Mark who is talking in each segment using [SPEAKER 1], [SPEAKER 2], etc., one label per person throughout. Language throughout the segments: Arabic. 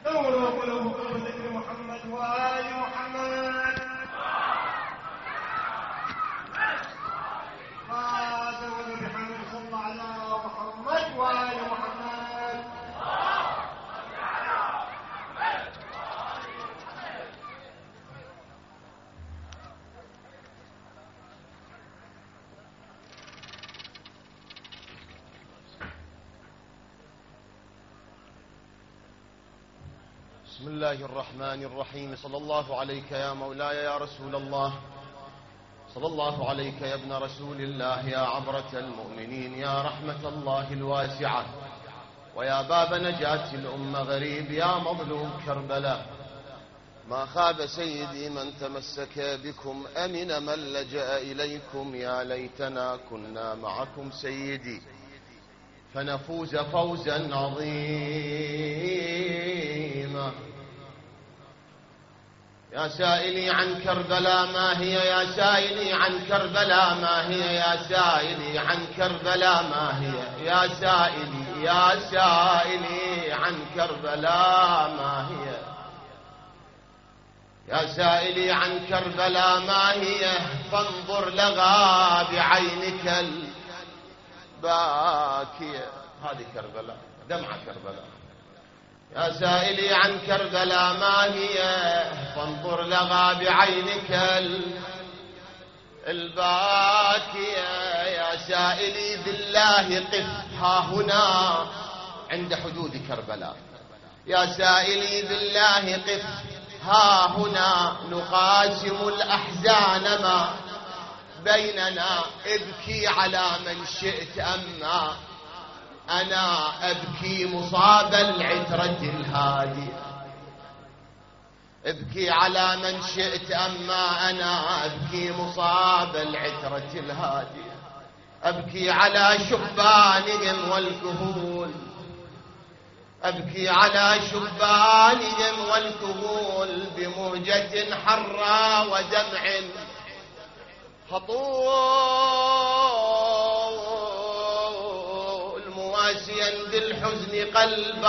[SPEAKER 1] نور قلوبكم بذكر محمد وآل محمد. قادوا بحمد صلى على محمد وآل محمد.
[SPEAKER 2] بسم الله الرحمن الرحيم. صلى الله عليك يا مولاي يا رسول الله، صلى الله عليك يا ابن رسول الله، يا عبرة المؤمنين، يا رحمة الله الواسعة، ويا باب نجاة الأمة غريب، يا مظلوم كربلاء. ما خاب سيدي من تمسك بكم، أمن من لجأ إليكم، يا ليتنا كنا معكم سيدي فنفوز فوزا عظيما. يا سائلي عن كربلاء ما هي، يا سائلي عن كربلاء ما هي، يا سائلي عن كربلاء ما هي، يا سائلي يا سائلي عن كربلاء ما هي، يا سائلي عن كربلاء ما هي، فانظر لغى بعينك الباكية. هذه كربلاء، دمعة كربلاء. يا سائلي عن كربلاء ما هي، فانظر لغى بعينك الباكية. يا سائلي بالله قف ها هنا عند حدود كربلاء، يا سائلي بالله قف ها هنا، نقاسم الأحزان ما بيننا، ابكي على من شئت أما أنا أبكي مصاب العترة الهادية، ابكي على من شئت أما أنا أبكي مصاب العترة الهادية، أبكي على شبانهم والكهول، أبكي على شبانهم والكهول، بمهجة حرى ودمع هطول، مواسيا بالحزن قلب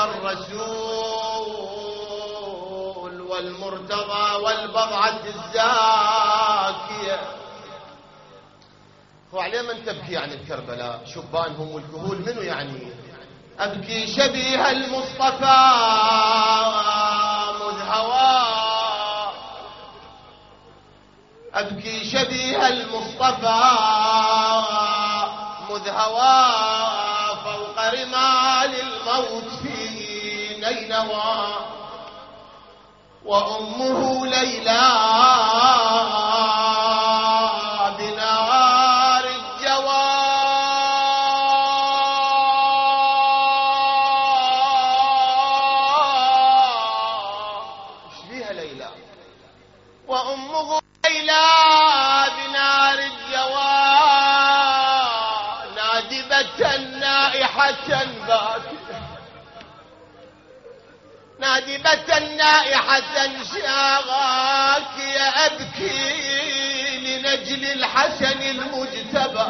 [SPEAKER 2] الرسول والمرتضى والبضعة الزاكية. وعليه من تبكي عن الكربلاء شبانهم والكهول منو يعني؟ أبكي شبيه المصطفى مذ هوى، أبكي شبيه المصطفى مذ هوى، فوق رمال الموت في نينوى، وأمه ليلى بنار الجوى. ايش بيها ليلى؟ وأمه ليلى بنار الجوى، نادبة نائحة باكية، نادبة نائحة شاغاكية، أبكي لنجل الحسن المجتبى،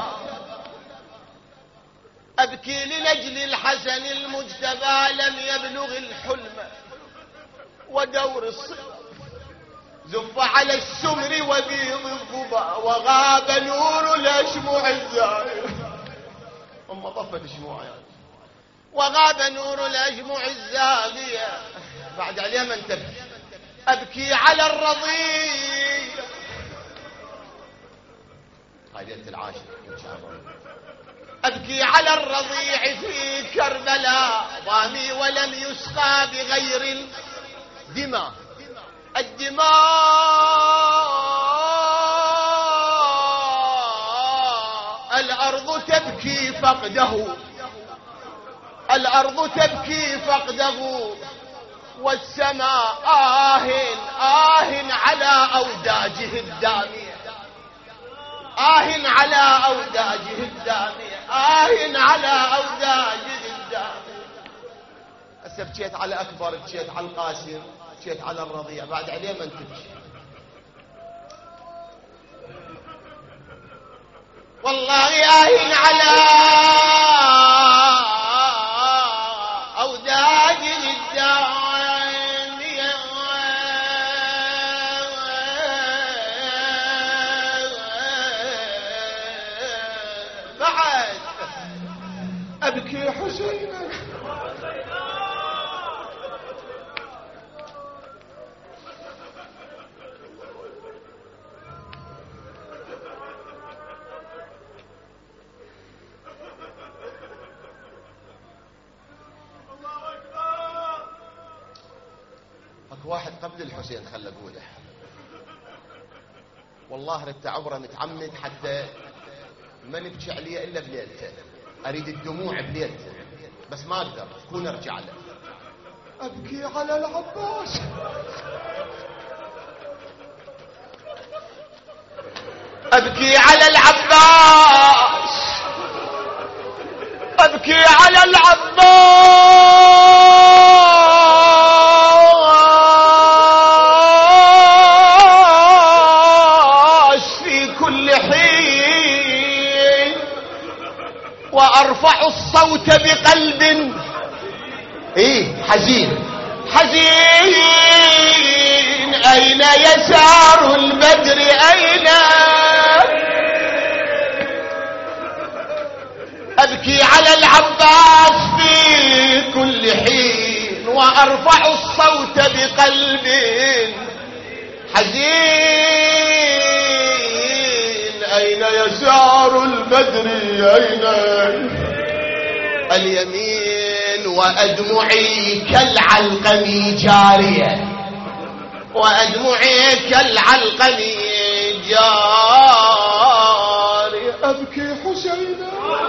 [SPEAKER 2] أبكي لنجل الحسن المجتبى، لم يبلغ الحلم ودور الصبا، زف على السمر وبيض الظبا، وغاب نور الأشمع الزاهر. أم طفت شموع يعني. وغاب نور الأشمع الزاهية. بعد عليه من تبكي؟ أبكي على الرضيع. هذه العاشر إن شاء الله. أبكي على الرضيع في كربلاء، ضامي ولم يسقى بغير الدماء، الدماء. الأرض تبكي فقده، الأرض تبكي فقده، والسماء على أوداجه الدامية، على أوداجه الدامية، على أوداجه الدامية. هسه بكيت على أكبر، بكيت على القاسم، بكيت على الرضيع، بعد عليه من تبكي؟ والله على أوداجه الدامية. حسينا. اكو واحد قبل الحسين خل اقوله، والله ردت عبره متعمد حتى ما نبكي عليه الا بليلته، اريد الدموع بليلته بس ما اقدر كون ارجع له. ابكي على العباس، ابكي على العباس، ابكي على العباس في كل حين، وارفع الصوت بقلب حزين حزين. اين يسار البدر اين؟ ابكي على العباس في كل حين، وارفع الصوت بقلب حزين. اين يسار البدر اين؟ اليمين وادمعي كالعلقم جاريه، وادمعي كالعلقم جاريه. ابكي حسينا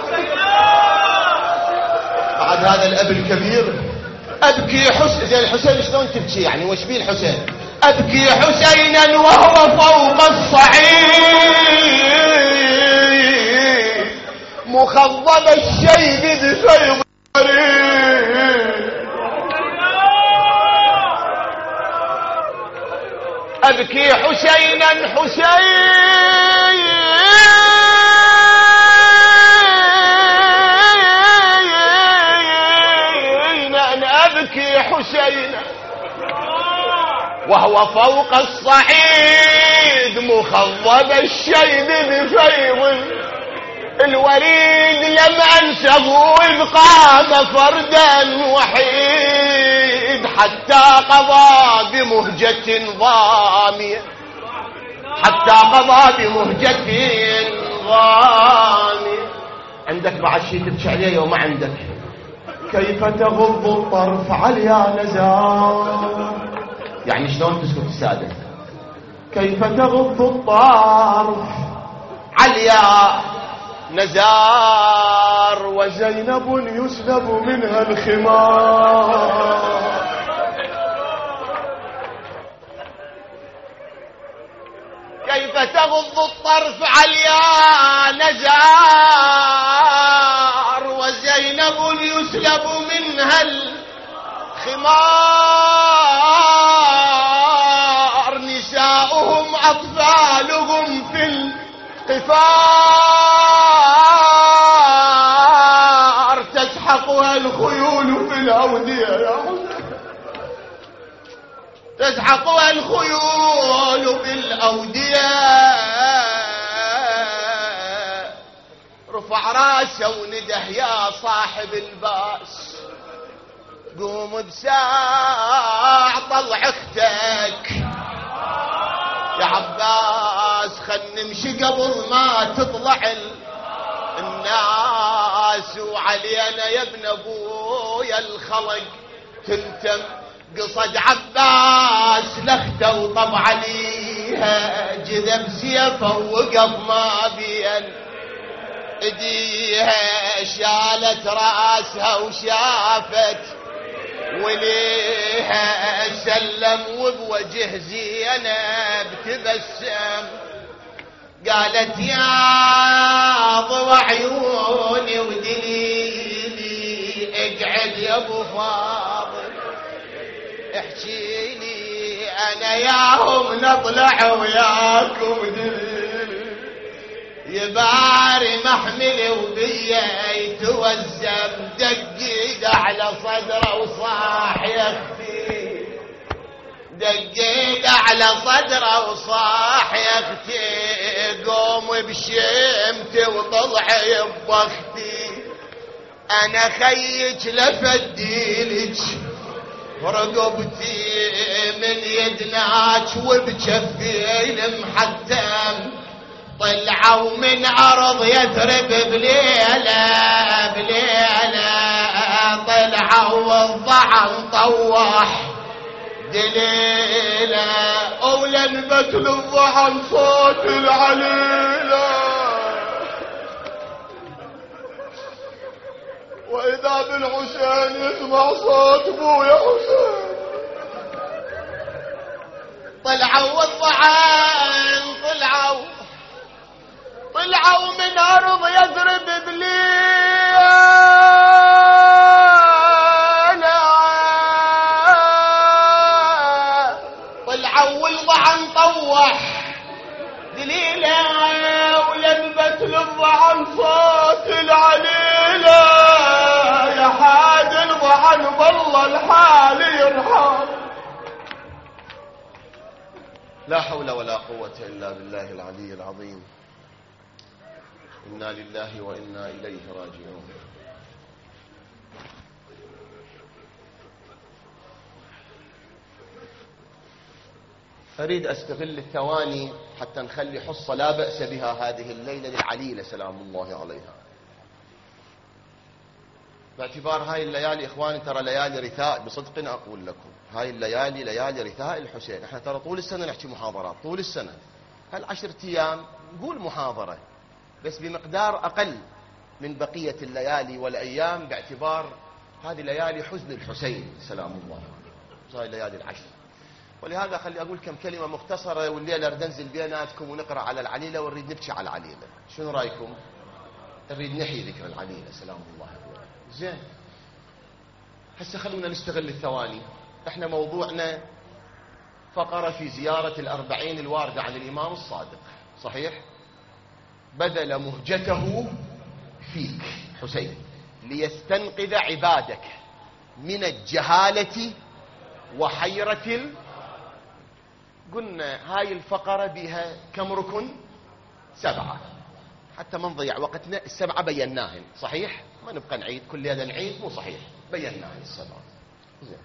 [SPEAKER 2] بعد هذا الاب الكبير، ابكي حسين. زين الحسين شلون تبكي يعني؟ وش بيه الحسين؟ ابكي حسينا وهو فوق الصعيد، مخضب الشيب بفيض الوريد. ابكي حسينا حسين، ابكي حسينا وهو فوق الصعيد، مخضب الشيب بفيض الوريد. لم انسه اذ قام فردا وحيد، حتى قضى بمهجة ضامية، حتى قضى بمهجة ضامية. عندك بعد شيء تبكي عليه وما عندك؟ كيف تغض الطرف عليا نزار، يعني شلون تسكت السادة؟ كيف تغض الطرف عليا نزار، وزينب يسلب منها الخمار. كيف تغض الطرف عليا نزار، وزينب يسلب منها الخمار. نساؤهم أطفالهم في القفار، تسحقها الخيول في الأودية يا حسين، تسحقها الخيول في الأودية. رفع راسه ونده يا صاحب الباس، قوم بساع طلع اختك يا عباس، خل نمشي قبل ما تطلع الناس. وعلينا يا ابن ابويا الخلق تنتم قصد عباس لخته وطب عليها، جذب سيفه ووقف ما بين ايديها. شالت راسها وشافت وليها سلم، وبوجه زينب تبسم. قالت يا ضوى عيوني ودليلي، اقعد يا ابو فاضل احكي لي، انا ياهم نطلع وياكم دليلي. يباري محمل وبيا يتوزم، دقيق على صدره وصاح يا اختي، دقيق على صدره وصاح يا اختي. قوم بشمتي وطلعي ببختي، أنا خيج لفديلج رقبتي من يدناك وبجفي المحتم طلعوا من أرض يثرب بليلة طلعوا والضعن طوح دليلة ولنبت للضعن صوت العليلة وإذا بالحسين يسمع صوت بويا حسين طلعوا والضعن طلعوا من أرض يثرب بليلة طلعوا والضعن طوح دليلة ولنبت للضعن صوت العليلة يا حاد الضعن والله الحال يرحم. لا حول ولا قوة إلا بالله العلي العظيم. إنا لله وإنا إليه راجعون. أريد أستغل الثواني حتى نخلي حصة لا بأس بها هذه الليلة للعليلة سلام الله عليها، باعتبار هاي الليالي إخواني ترى ليالي رثاء. بصدق أقول لكم هاي الليالي ليالي رثاء الحسين. احنا ترى طول السنة نحكي محاضرات، طول السنة هالعشرة أيام نقول محاضرة بس بمقدار أقل من بقية الليالي والأيام، باعتبار هذه ليالي حزن الحسين سلام الله عليه، هاي الليالي العشر. ولهذا خلي أقول كم كلمة مختصرة والليلة ننزل بيناتكم ونقرأ على العليلة ونريد نبكي على العليلة. شنو رأيكم؟ نريد نحيي ذكر العليلة سلام الله عليه. زين، هسه خلونا نستغل الثواني. احنا موضوعنا فقرة في زيارة الأربعين الواردة عن الإمام الصادق، صحيح؟ بذل مهجته فيك حسين ليستنقذ عبادك من الجهالة وحيرة قلنا هاي الفقرة بها كم ركن؟ 7، حتى ما نضيع وقتنا. ال7 بيناهن، صحيح؟ ما نبقى نعيد كل هذا نعيد، مو صحيح، بيناهن ال7. زين،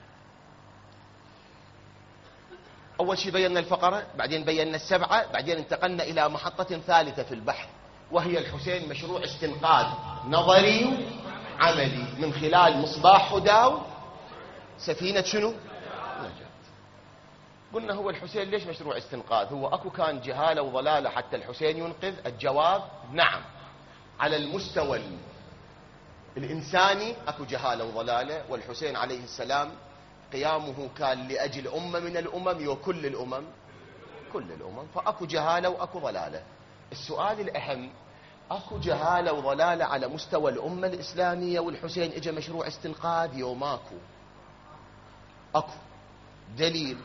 [SPEAKER 2] أول شيء بينا الفقرة، بعدين بينا ال7، بعدين انتقلنا إلى محطة ثالثة في البحث وهي الحسين مشروع استنقاذ نظري عملي من خلال مصباح هدى سفينة شنو؟ نجاة. قلنا هو الحسين ليش مشروع استنقاذ؟ هو أكو كان جهالة وضلالة حتى الحسين ينقذ؟ الجواب نعم. على المستوى الإنساني أكو جهالة وضلالة، والحسين عليه السلام قيامه كان لأجل أمة من الأمم وكل الأمم كل الأمم، فأكو جهالة وأكو ضلالة. السؤال الأهم، أكو جهالة وضلالة على مستوى الأمة الإسلامية والحسين إجا مشروع استنقاذ يوماكو؟ أكو دليل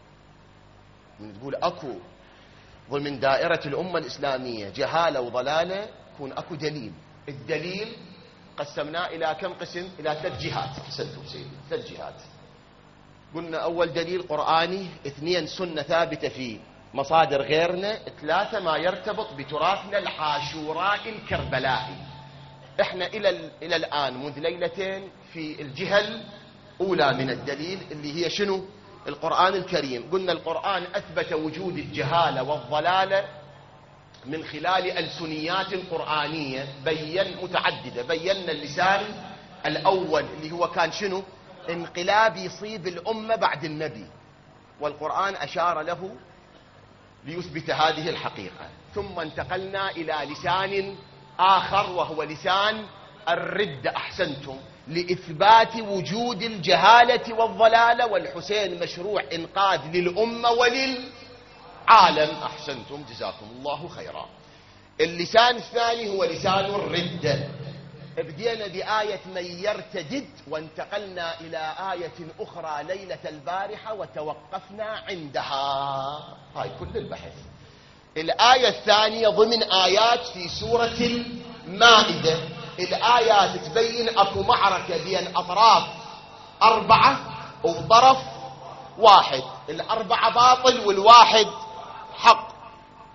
[SPEAKER 2] من تقول أكو ضمن دائرة الأمة الإسلامية جهالة وضلالة يكون أكو دليل. الدليل قسمناه إلى كم قسم؟ إلى 3 جهات. أحسنتم سيدي، 3 جهات. قلنا أول دليل قرآني، 2 سنة ثابتة في مصادر غيرنا، 3 ما يرتبط بتراثنا العاشوراء الكربلائي. احنا إلى الآن منذ ليلتين في الجهة الأولى من الدليل اللي هي شنو؟ القرآن الكريم. قلنا القرآن أثبت وجود الجهالة والضلالة من خلال ألسنيات قرآنية متعددة. بينا اللسان الأول اللي هو كان شنو؟ انقلاب يصيب الأمة بعد النبي، والقرآن أشار له ليثبت هذه الحقيقة. ثم انتقلنا إلى لسان آخر وهو لسان الردة، أحسنتم، لإثبات وجود الجهالة والضلالة، والحسين مشروع إنقاذ للأمة وللعالم. أحسنتم جزاكم الله خيرا. اللسان الثاني هو لسان الردة. بدينا بآية من يرتدد وانتقلنا إلى آية أخرى ليلة البارحة وتوقفنا عندها. هاي كل البحث. الآية الثانية ضمن آيات في سورة المائدة. الآيات تبين أكو معركة بين أطراف 4 وطرف 1، ال4 باطل والواحد حق،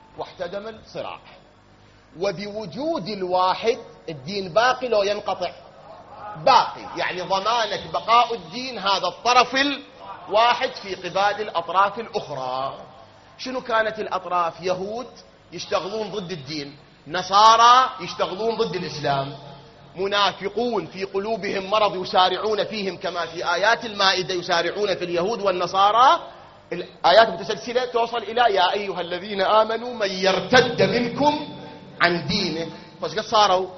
[SPEAKER 2] واحتدم الصراع. وبوجود الواحد الدين باقي لو ينقطع؟ باقي، يعني ضمانك بقاء الدين هذا الطرف الواحد في قبال الأطراف الأخرى. شنو كانت الأطراف؟ يهود يشتغلون ضد الدين، نصارى يشتغلون ضد الإسلام، منافقون في قلوبهم مرض يسارعون فيهم كما في آيات المائدة يسارعون في اليهود والنصارى. الآيات متسلسلة توصل إلى يا أيها الذين آمنوا من يرتد منكم عن دينه. فقد صاروا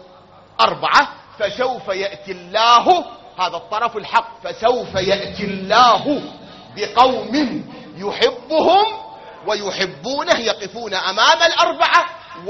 [SPEAKER 2] 4. فسوف يأتي الله، هذا الطرف الحق، فسوف يأتي الله بقوم يحبهم ويحبونه يقفون أمام 4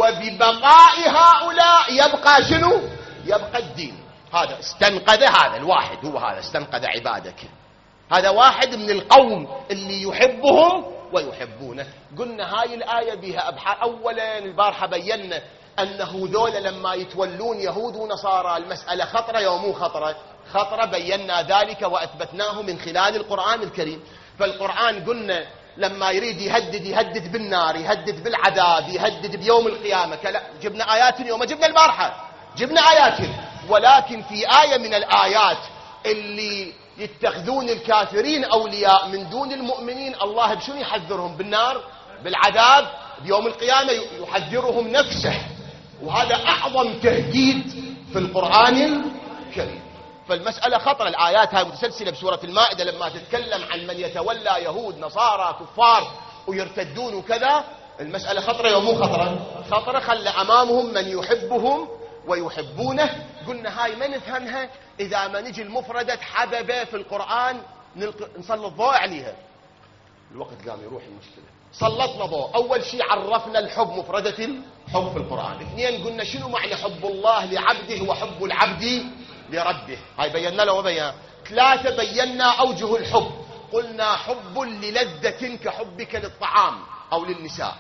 [SPEAKER 2] وببقاء هؤلاء يبقى شنو؟ يبقى الدين. هذا استنقذ، هذا الواحد هو هذا استنقذ عبادك، هذا واحد من القوم اللي يحبهم ويحبونه. قلنا هاي الآية بها أبحاث. أولا البارحة بينا أنه ذولا لما يتولون يهود ونصارى المسألة خطرة يومو خطرة، خطرة بينا ذلك وأثبتناه من خلال القرآن الكريم. فالقرآن قلنا لما يريد يهدد بالنار، يهدد بالعذاب، يهدد بيوم القيامة، جبنا آيات يوم جبنا البارحة، جبنا آيات. ولكن في آية من الآيات اللي يتخذون الكافرين أولياء من دون المؤمنين، الله بشنو يحذرهم؟ بالنار، بالعذاب، بيوم القيامة يحذرهم نفسه. وهذا أعظم تهديد في القرآن الكريم. فالمسألة خطرة. الآيات هاي متسلسلة بسورة المائدة لما تتكلم عن من يتولى يهود نصارى كفار ويرتدون وكذا، المسألة خطرة يوم مو خطرة؟ خطرة. خلى أمامهم من يحبهم ويحبونه. قلنا هاي ما نفهمها إذا ما نجي المفردة حببة في القرآن نسلط ضوء عليها. الوقت قام يروح المشكلة. سلطنا ضوء. أول شيء عرفنا الحب، مفردة الحب في القرآن. 2 قلنا شنو معنى حب الله لعبده وحب العبد لربه، هاي بينا له وبينا. 3 بينا أوجه الحب. قلنا حب للذة كحبك للطعام أو للنساء.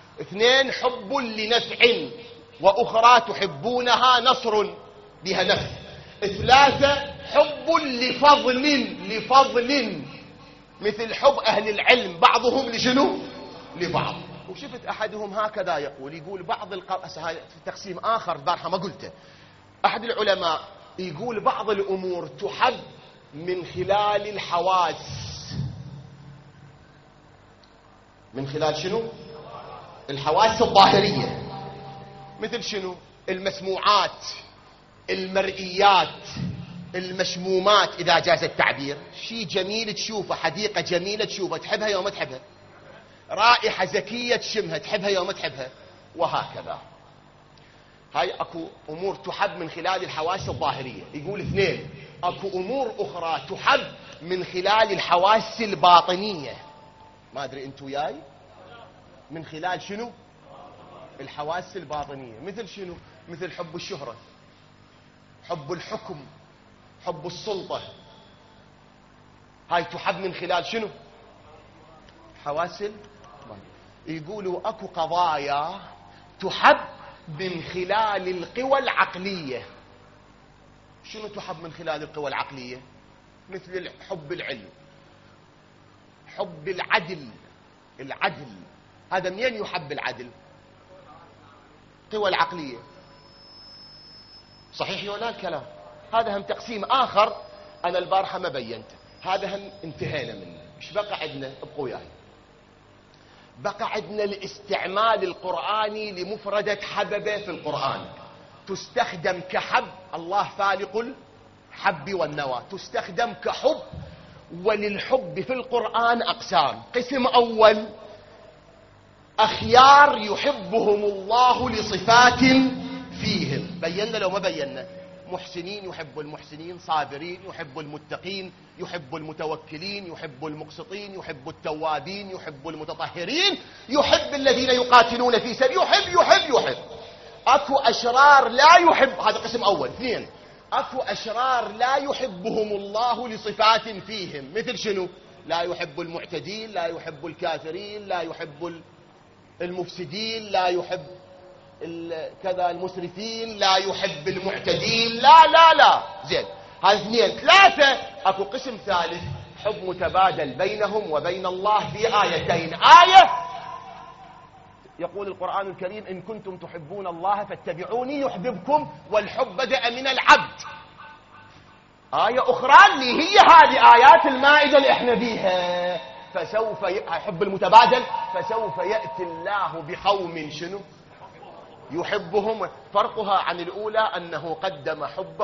[SPEAKER 2] 2 حب لنفع، وأخرى تحبونها نصر بها نفع. 3 حب لفضل مثل حب أهل العلم بعضهم لشنو؟ لبعض. وشفت أحدهم هكذا يقول بعض هاي في تقسيم آخر البارحة ما قلته. أحد العلماء يقول بعض الأمور تحب من خلال الحواس. من خلال شنو؟ الحواس الظاهرية. مثل شنو؟ المسموعات، المرئيات، المشمومات إذا جاز التعبير. شيء جميل تشوفه، حديقة جميلة تشوفها تحبها يوم تحبها، رائحة زكية تشمها تحبها يوم تحبها، وهكذا. هاي أكو أمور تحب من خلال الحواس الظاهرية. يقول 2 أكو أمور أخرى تحب من خلال الحواس الباطنية. ما أدري أنتو وياي؟ من خلال شنو؟ الحواس الباطنية. مثل شنو؟ مثل حب الشهرة، حب الحكم، حب السلطة. هاي تحب من خلال شنو؟ حواس. يقولوا أكو قضايا تحب من خلال القوى العقلية. شنو تحب من خلال القوى العقلية؟ مثل حب العلم، حب العدل. العدل هذا منين يحب العدل؟ قوى العقلية. صحيح ولا الكلام؟ هذا هم تقسيم آخر أنا البارحة ما بينته، هذا هم انتهينا منه. مش بقى عندنا؟ ابقوا وياي. بقى عندنا الاستعمال القرآني لمفردة حببة في القرآن. تستخدم كحب، الله فالق الحب والنوى، تستخدم كحب. وللحب في القرآن أقسام. قسم أول أخيار يحبهم الله لصفات فيهم، بينا لو ما بينا. محسنين يحب المحسنين، صابرين يحب المتقين، يحب المتوكلين، يحب المقسطين، يحب التوابين، يحب المتطهرين، يحب الذين يقاتلون في سبيل. يحب. أكو أشرار لا يحب، هذا قسم أول. 2 أكو أشرار لا يحبهم الله لصفات فيهم. مثل شنو؟ لا يحب المعتدين، لا يحب الكافرين، لا يحب المفسدين، لا يحب كذا المسرفين، لا يحب المعتدين، لا زين. هذا 2. 3 أكو قسم ثالث، حب متبادل بينهم وبين الله في آيتين. آية يقول القرآن الكريم إن كنتم تحبون الله فاتبعوني يحببكم، والحب بدأ من العبد. آية أخرى اللي هي هذه آيات المائدة اللي احنا بيها، فسوف يحب المتبادل، فسوف يأتي الله بقوم شنو يحبهم. فرقها عن الأولى أنه قدم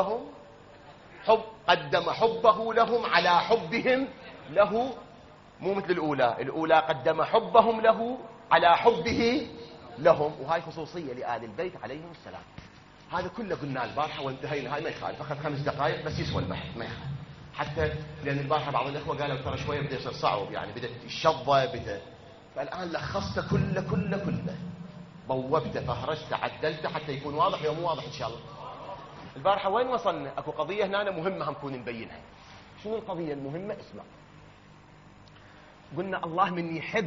[SPEAKER 2] حبه لهم على حبهم له، مو مثل الأولى قدم حبهم له على حبه لهم، وهاي خصوصية لآل البيت عليهم السلام. هذا كله قلنا البارحة وانتهينا، هاي ما يخالف، أخذ 5 دقائق بس يسوى البحث ما يخالف، حتى لأن البارحة بعض الأخوة قالوا ترى شوية بدأ يصير صعب، يعني بدأت الشظة فالآن لخصته كله بوبته فهرجته عدلته حتى يكون واضح. يوم مو واضح إن شاء الله. البارحة وين وصلنا؟ أكو قضية هنا مهمة هنكون نبينها. شنو القضية المهمة؟ اسمع. قلنا الله من يحب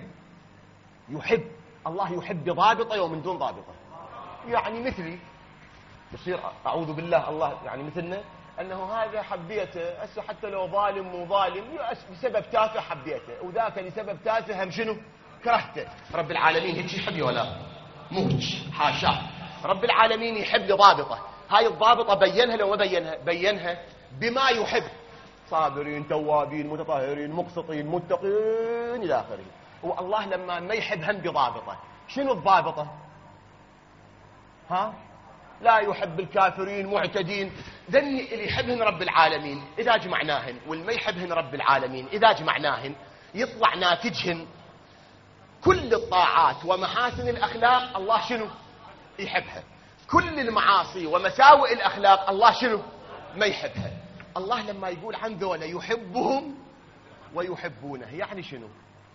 [SPEAKER 2] الله يحب بضابطة ومن دون ضابطة. يعني مثلي يصير أعوذ بالله الله يعني مثلنا أنه هذا حبيته هسه حتى لو ظالم مو ظالم بسبب تافه حبيته، وذاك لسبب تافه هم شنو كرهته. رب العالمين هيك يحب ولا مو هيك؟ حاشا. رب العالمين يحب لضابطة. هاي الضابطة بينها لو ما بينها بما يحب: صابرين توابين متطهرين مقسطين متقين إلى آخره. والله لما ما يحب هم بضابطة. شنو الضابطة؟ لا يحب الكافرين معتدين. ذني اللي يحبهن رب العالمين إذا جمعناهن، والما يحبهن رب العالمين إذا جمعناهن، يطلع ناتجهن كل الطاعات ومحاسن الأخلاق الله شنو يحبها، كل المعاصي ومساوئ الأخلاق الله شنو ما يحبها. الله لما يقول عن ذولا يحبهم ويحبونه يعني شنو؟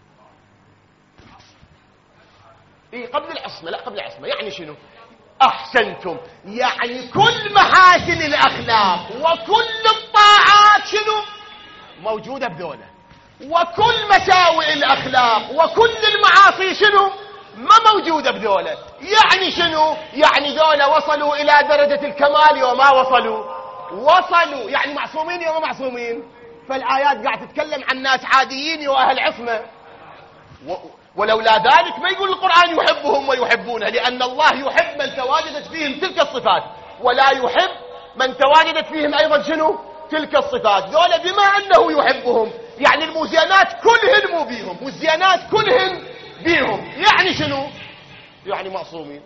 [SPEAKER 2] قبل العصمة يعني شنو؟ أحسنتم، يعني كل محاسن الأخلاق وكل الطاعات شنو موجودة بذولا، وكل مساوئ الأخلاق وكل المعاصي شنو ما موجودة بذولا. يعني شنو؟ يعني ذولا وصلوا إلى درجة الكمال وما وصلوا يعني معصومين وما معصومين. فالآيات قاعد تتكلم عن ناس عاديين وأهل عصمة، ولولا ذلك ما يقول القرآن يحبهم ويحبونه، لأن الله يحب من تواجدت فيهم تلك الصفات، ولا يحب من تواجدت فيهم أيضا شنو تلك الصفات. ذولا بما أنه يحبهم يعني المزيانات كلهن مو بيهم، والزيانات كلهن بيهم. يعني شنو؟ يعني معصومين.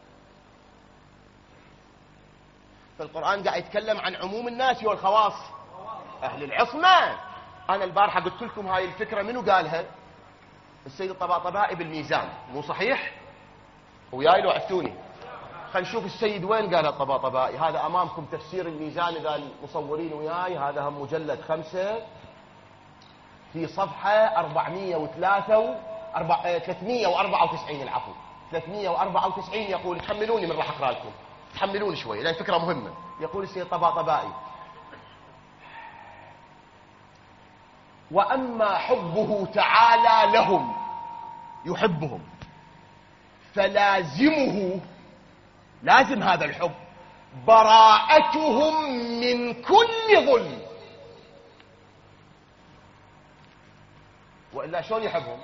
[SPEAKER 2] فالقرآن قاعد يتكلم عن عموم الناس والخواص أهل العصمة. أنا البارحة قلت لكم هاي الفكرة منو قالها؟ السيد الطباطبائي بالميزان، مو صحيح؟ وياي لو عفتوني. خلينا نشوف السيد وين قالها الطباطبائي. هذا أمامكم تفسير الميزان إذا المصورين وياي، هذا هم مجلد 5 في صفحة 394 العفو 394 يقول، تحملوني من راح أقرأ لكم، تحملوني شوي لأن فكرة مهمة. يقول السيد الطباطبائي: وأما حبه تعالى لهم يحبهم فلازمه، لازم هذا الحب براءتهم من كل ظلم. وإلا شلون يحبهم؟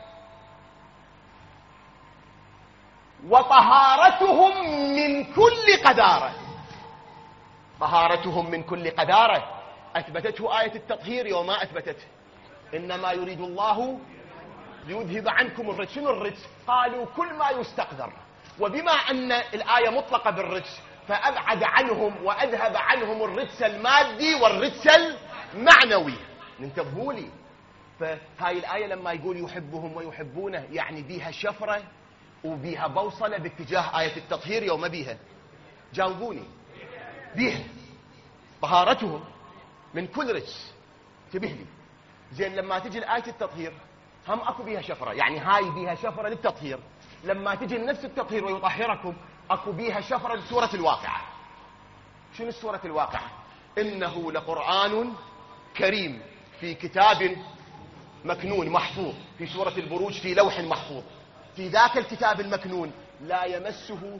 [SPEAKER 2] وطهارتهم من كل قذارة. طهارتهم من كل قذارة أثبتته آية التطهير وما أثبتته. إنما يريد الله ليذهب عنكم الرجس. شنو الرجس؟ قالوا كل ما يستقذر، وبما أن الآية مطلقة بالرجس فأبعد عنهم وأذهب عنهم الرجس المادي والرجس المعنوي. انتبهوا لي. فهاي الآية لما يقول يحبهم ويحبونه يعني بيها شفرة وبيها بوصلة باتجاه آية التطهير يوم بيها. جاوبوني. بيها طهارتهم من كل رجس. انتبه لي زين. لما تجي الآية التطهير هم اكو بيها شفرة، يعني هاي بيها شفرة للتطهير. لما تجي نفس التطهير ويطهركم اكو بيها شفرة لسورة الواقعة. شنو سورة الواقعة؟ إنه لقرآن كريم في كتاب مكنون محفوظ، في سورة البروج في لوح محفوظ. في ذاك الكتاب المكنون لا يمسه.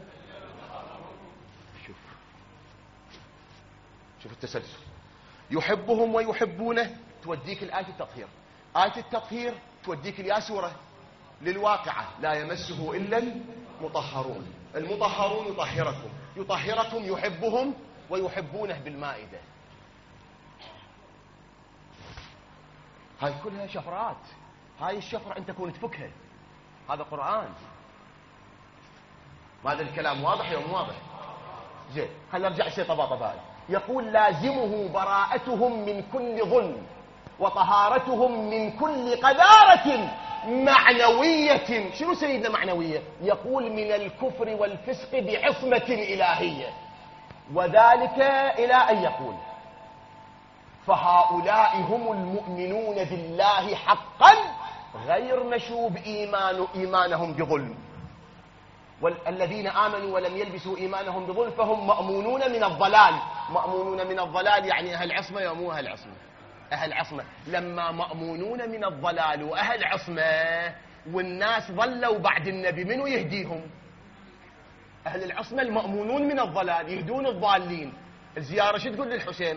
[SPEAKER 2] شوف التسلسل. يحبهم ويحبونه توديك الآية التطهير، آية التطهير توديك اليا سورة للواقعة لا يمسه إلا المطهرون. المطهرون يطهركم يحبهم ويحبونه بالمائدة. هاي كلها شفرات. هاي الشفرة أنت تكون تفكها، هذا قرآن. هذا الكلام واضح يا مو واضح؟ زين، خلينا نرجع شيء طباطبائي. يقول لازمه براءتهم من كل ظلم وطهارتهم من كل قذارة معنوية. شنو سيدنا معنوية؟ يقول من الكفر والفسق بعصمة إلهية، وذلك إلى أن يقول فهؤلاء هم المؤمنون بالله حقا غير مشوب إيمانهم بظلم، والذين آمنوا ولم يلبسوا إيمانهم بظلم فهم مأمونون من الضلال. مأمونون من الضلال يعني أهل عصمة يا مو أهل عصمة؟ أهل عصمة. لما مأمونون من الضلال وأهل عصمة والناس ضلوا بعد النبي، منو يهديهم؟ أهل العصمة المأمونون من الضلال يهدون الضالين. الزيارة شو تقول للحسين؟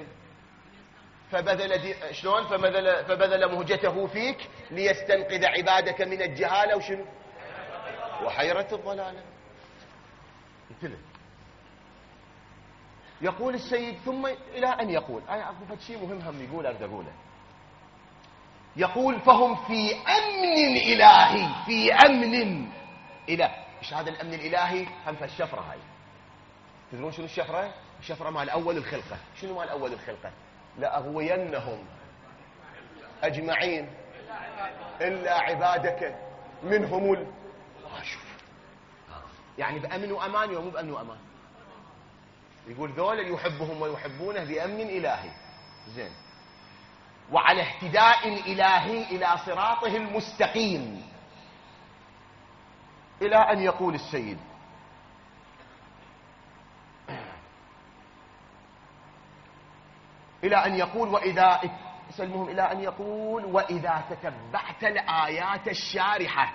[SPEAKER 2] شلون؟ فبذل مهجته فيك ليستنقذ عبادك من الجهالة وشنو؟ وحيرة الضلالة. انتبه. يقول السيد ثم إلى أن يقول، أنا أعرف شيء مهم هم يقول أريد أقوله. يقول فهم في أمن إلهي، في أمن إله. إيش هذا الأمن الإلهي؟ هم في الشفرة هاي. تدرون شنو الشفرة؟ الشفرة مال أول الخلقة. شنو مال أول الخلقة؟ لأغوينهم أجمعين إلا عبادك منهم شوف يعني بأمن وأمان ومو بأمن وأمان. يقول ذولا يحبهم ويحبونه بأمن إلهي. زين، وعلى اهتداء إلهي إلى صراطه المستقيم، إلى أن يقول السيد إلى أن يقول وإذا سلمهم إلى أن يقول وإذا تتبعت الآيات الشارحة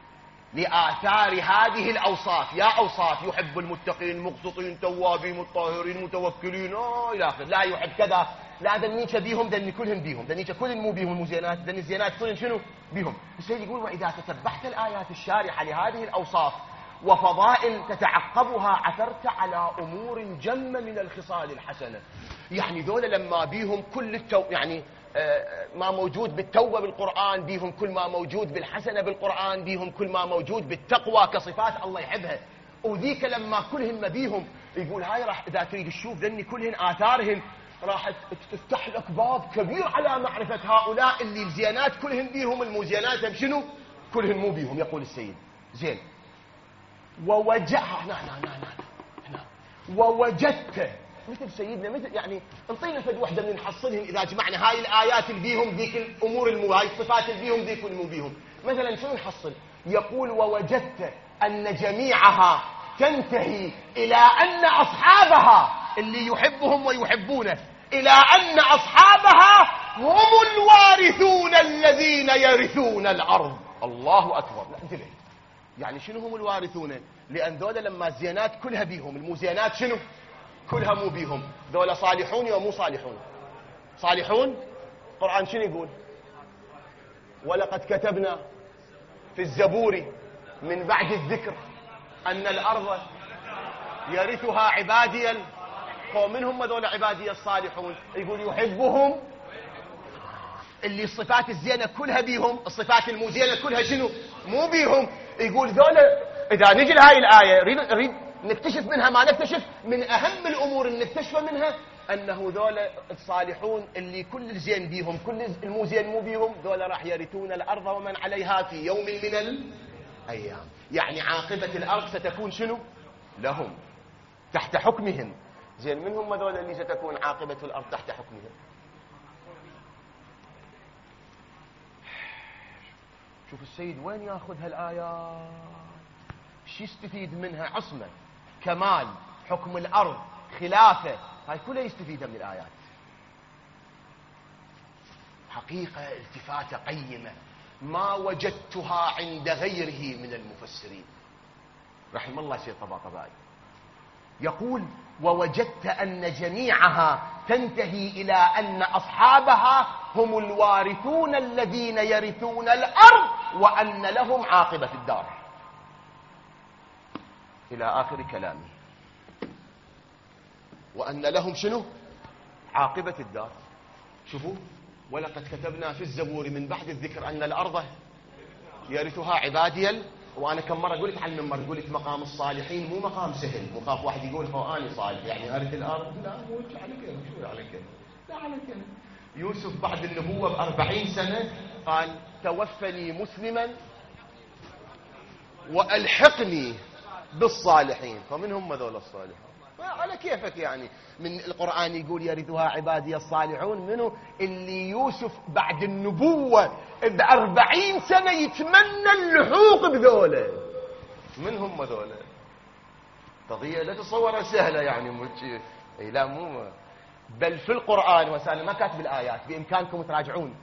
[SPEAKER 2] لآثار هذه الأوصاف. يا أوصاف يحب المتقين مقسطين توابين مطهرين متوكلين إلى آخره. لا يحب كذا، لا ذنيك بيهم، ذني كلهم بيهم، ذنيك كلهم مو بيهم المزينات، ذني الزينات كلهم شنو بيهم. السيد يقول وإذا تتبعت الآيات الشارحة لهذه الأوصاف وفضائل تتعقبها عثرت على أمور جمة من الخصال الحسنة. يعني ذولا لما بيهم كل يعني ما موجود بالتوبة بالقرآن بيهم، كل ما موجود بالحسنة بالقرآن بيهم، كل ما موجود بالتقوى كصفات الله يحبها. وذيك لما كلهن بيهم يقول هاي راح إذا تريد تشوف ذني كلهن آثارهن راح تفتح لك باب كبير على معرفة هؤلاء اللي الزيانات كلهن بيهم، المزيانات بشنو كلهن مو بيهم. يقول السيد زين ووجهها هنا ووجدت مثل سيدنا، مثل يعني انطينا فد وحده من نحصلهم اذا جمعنا هاي الايات اللي بيهم ذيك الامور هاي الصفات اللي بيهم ذيك والمو بيهم. مثلا شنو نحصل؟ يقول ووجدت ان جميعها تنتهي الى ان اصحابها اللي يحبهم ويحبونه الى ان اصحابها هم الوارثون الذين يرثون الارض. الله اكبر. لا انتبه، يعني شنو هم الوارثون؟ لان ذولا لما الزينات كلها بيهم، المزينات شنو كلها مو بيهم. ذولا صالحون ومو صالحون؟ صالحون. القرآن شنو يقول؟ ولقد كتبنا في الزبور من بعد الذكر أن الأرض يرثها عبادي القوم. من هم ذولا عبادي الصالحون؟ يقول يحبهم اللي الصفات الزينة كلها بيهم، الصفات المزينة كلها شنو مو بيهم. يقول ذولا إذا نجي لهاي الآية نريد نكتشف منها ما نكتشف، من أهم الأمور اللي نكتشف منها أنه ذولا الصالحون اللي كل الزين بيهم كل المو زين مو بيهم، ذولا راح يرثون الأرض ومن عليها في يوم من الأيام. يعني عاقبة الأرض ستكون شنو لهم تحت حكمهم. زين، من هم ذولا اللي ستكون عاقبة الأرض تحت حكمهم؟ شوف السيد وين ياخذ هالآيات، شو يستفيد منها؟ عصمة، كمال، حكم الأرض، خلافة، هاي كلها يستفيدها من الآيات. حقيقة التفاتة قيمة ما وجدتها عند غيره من المفسرين رحم الله سيد طباطبائي. يقول ووجدت أن جميعها تنتهي إلى أن أصحابها هم الوارثون الذين يرثون الأرض وأن لهم عاقبة الدار، إلى آخر كلامه. وأن لهم شنو عاقبة الدار. شوفوا ولقد كتبنا في الزبور من بعد الذكر أن الأرض يرثها عبادي وأنا كم مرة قلت على المنبر، قلت مقام الصالحين مو مقام سهل، مخاف واحد يقول أنا صالح يعني أرث الأرض، لا مو على كذا، شو على كذا، لا على كذا. يوسف بعد النبوة ب40 سنة قال توفني مسلما وألحقني بالصالحين، فمن هم ذول الصالحين؟ على كيفك يعني. من القرآن يقول يرثها عبادي الصالحون، منه اللي يوسف بعد النبوة ب40 سنة يتمنى اللحوق بذوله، من هم ذولا؟ قضية لا تتصورها سهلة يعني اي لا مو، بل في القرآن وسألنا ما كاتب الآيات بإمكانكم تراجعون.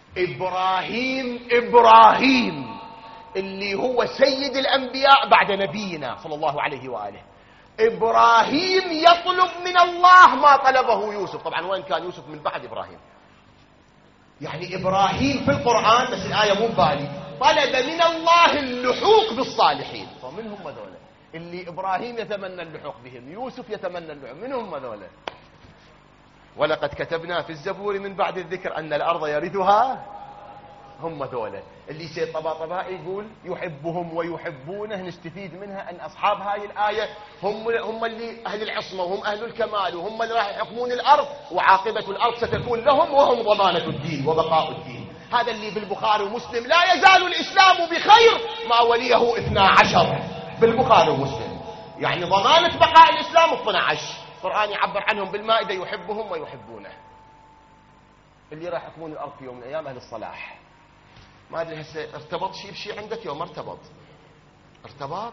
[SPEAKER 2] إبراهيم اللي هو سيد الأنبياء بعد نبينا صلى الله عليه وآله، إبراهيم يطلب من الله ما طلبه يوسف. طبعا وين كان يوسف من بعد إبراهيم؟ يعني إبراهيم في القرآن بس الآية مو بالي طلب من الله اللحوق بالصالحين، فمن هم ذولا اللي إبراهيم يتمنى اللحوق بهم، يوسف يتمنى اللحوق، من هم ذولا؟ ولقد كتبنا في الزبور من بعد الذكر أن الأرض يرثها، هم ذولا اللي سيد طباطبائي يقول يحبهم ويحبونه. نستفيد منها أن أصحاب هاي الآية هم اللي أهل العصمة وهم أهل الكمال وهم اللي راح يحكمون الأرض، وعاقبة الأرض ستكون لهم وهم ضمانة الدين وبقاء الدين. هذا اللي بالبخاري ومسلم لا يزال الإسلام بخير ما وليه 12 بالبخاري ومسلم، يعني ضمانة بقاء الإسلام 12. القرآن يعبر عنهم بالمائدة يحبهم ويحبونه، اللي راح يحكمون الأرض في يوم من الأيام أهل الصلاح. ما أدري هسه ارتبط شيء بشيء عندك يوم ارتبط.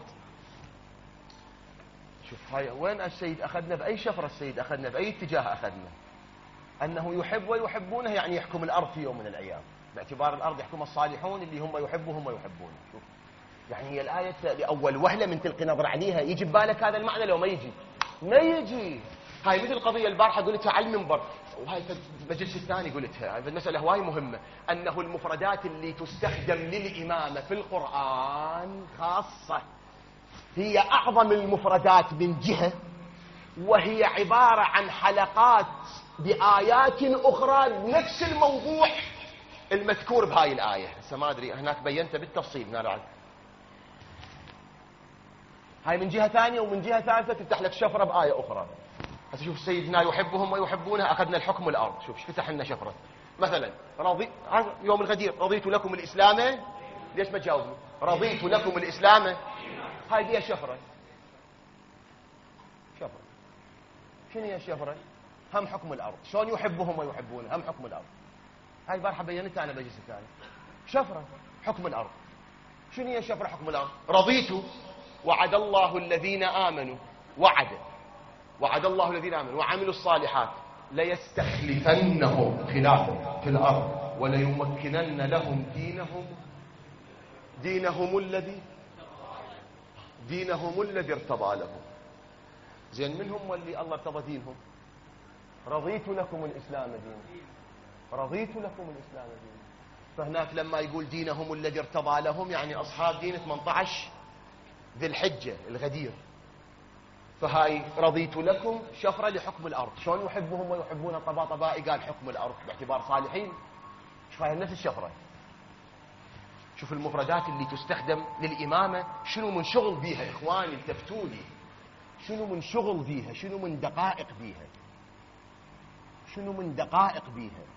[SPEAKER 2] شوف هاي وين السيد أخذنا بأي شفرة، السيد أخذنا بأي اتجاه أخذنا، أنه يحب ويحبونه يعني يحكم الأرض في يوم من الأيام، باعتبار الأرض يحكم الصالحون اللي هم يحبهم ويحبونه. شوف يعني هي الآية لأول وهلة من تلقي نظر عليها يجي ببالك هذا المعنى لو ما يجي ما يجي. هاي مثل القضية البارحة قلتها على المنبر، وهاي في المجلس الثاني قلتها، هذه المسألة هواي مهمة، أنه المفردات اللي تستخدم للإمامة في القرآن خاصة هي أعظم المفردات من جهة، وهي عبارة عن حلقات بآيات أخرى نفس الموضوع المذكور بهاي الآية. هسه ما أدري هناك بينت بالتفصيل نرى. هاي من جهة ثانية، ومن جهة ثالثة تفتح لك شفرة بآية أخرى. هسه شوف سيدنا يحبهم ويحبونه، أخذنا الحكم الأرض، شوف فتح لنا شفرة مثلا يوم الغدير رضيت لكم الإسلام، ليش ما تجاوبني؟ رضيت لكم الإسلام، هاي دي شفرة. شنو هي الشفرة؟ هم حكم الأرض. شلون يحبهم ويحبونه؟ هم حكم الأرض. هاي البارحة بينتها أنا بجلس الثاني. شفرة حكم الأرض. شنو هي الشفرة حكم الأرض؟ رضيت وعد الله الذين آمنوا وعد الله الذين آمنوا وعملوا الصالحات ليستخلفنهم خلافه في الأرض وليمكنن لهم دينهم الذي ارتضى لهم. زين من هم اللي الله ارتضى دينهم؟ رضيت لكم الإسلام دينا، رضيت لكم الإسلام دينا. فهناك لما يقول دينهم الذي ارتضى لهم يعني أصحاب دين 18 ذي الحجة الغدير. فهاي رضيت لكم شفرة لحكم الأرض. شلون يحبهم ويحبون طباطبائي؟ قال حكم الأرض باعتبار صالحين. شوف هاي نفس الشفرة. شوف المفردات اللي تستخدم للإمامة شنو من شغل بيها إخواني التفتوا لي، شنو من شغل بيها، شنو من دقائق بيها، شنو من دقائق بيها.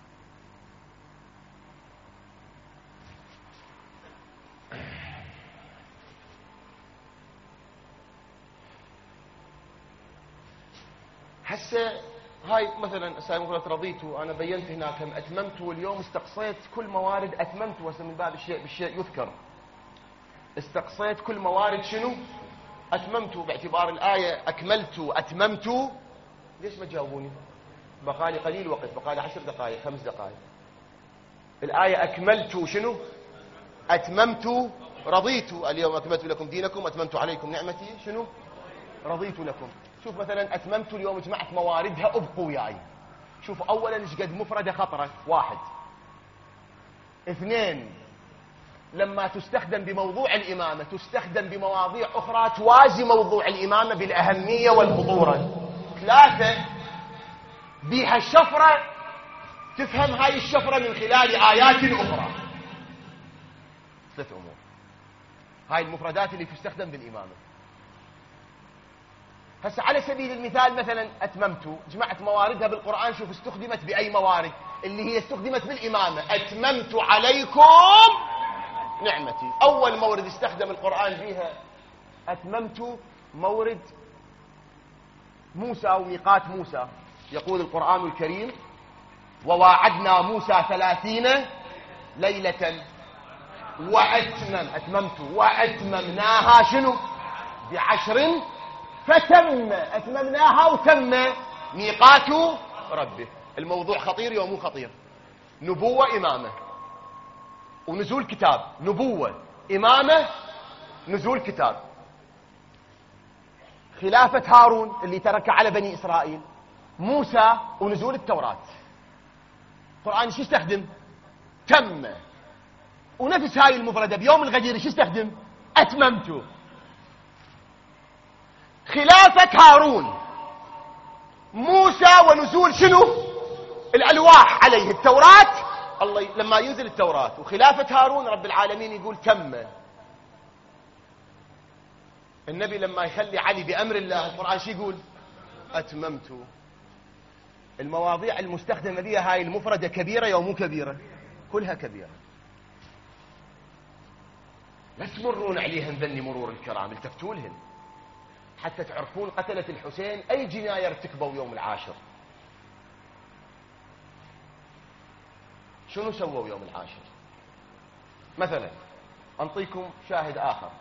[SPEAKER 2] هسه هاي مثلا سايمغلت رضيت، انا بينت هناك اتممت، واليوم استقصيت كل موارد اتممت، وهسه من باب الشيء بالشيء يذكر. استقصيت كل موارد شنو؟ اتممت، باعتبار الايه اكملت اتممت. ليش ما تجاوبوني؟ بقالي قليل وقت، بقالي 10 دقائق 5 دقائق. الايه اكملت شنو؟ اتممت رضيت، اليوم اكملت لكم دينكم اتممت عليكم نعمتي شنو؟ رضيت لكم. شوف مثلا اتممت اليوم جمعت مواردها ابقوا وياي. شوف اولا ايش قد مفرده خطره، 1 2 لما تستخدم بموضوع الامامه تستخدم بمواضيع اخرى توازي موضوع الامامه بالاهميه والخطوره. 3 بها شفره تفهم هاي الشفرة من خلال آيات أخرى. 3 أمور. هاي المفردات اللي تستخدم بالإمامة. هسه على سبيل المثال مثلا أتممت، جمعت مواردها بالقرآن، شوف استخدمت بأي موارد اللي هي استخدمت بالإمامة. أتممت عليكم نعمتي. أول مورد استخدم القرآن فيها أتممت مورد موسى وميقات موسى. يقول القرآن الكريم: وواعدنا موسى 30 ليلة أتممت وأتممناها شنو؟ ب10 فتم. أتممناها وتم ميقات ربه. الموضوع خطير يوم مو خطير. نبوة إمامة ونزول كتاب. نبوة إمامة نزول كتاب. خلافة هارون اللي ترك على بني إسرائيل. موسى ونزول التوراة. القرآن شو يستخدم؟ تم. ونفس هاي المفردة بيوم الغدير شو يستخدم؟ أتممت. خلافة هارون، موسى ونزول شنو؟ الألواح عليه التوراة. الله لما ينزل التوراة. وخلافة هارون رب العالمين يقول تم. النبي لما يخلي علي بأمر الله القرآن شو يقول؟ أتممت. المواضيع المستخدمة بها هاي المفردة كبيرة يوم مو كبيرة؟ كلها كبيرة. لا تمرون عليهن ذني مرور الكرام، التفتوا لهن حتى تعرفون قتلة الحسين أي جناية ارتكبوا يوم العاشر. شنو سووا يوم العاشر؟ مثلا أنطيكم شاهد آخر.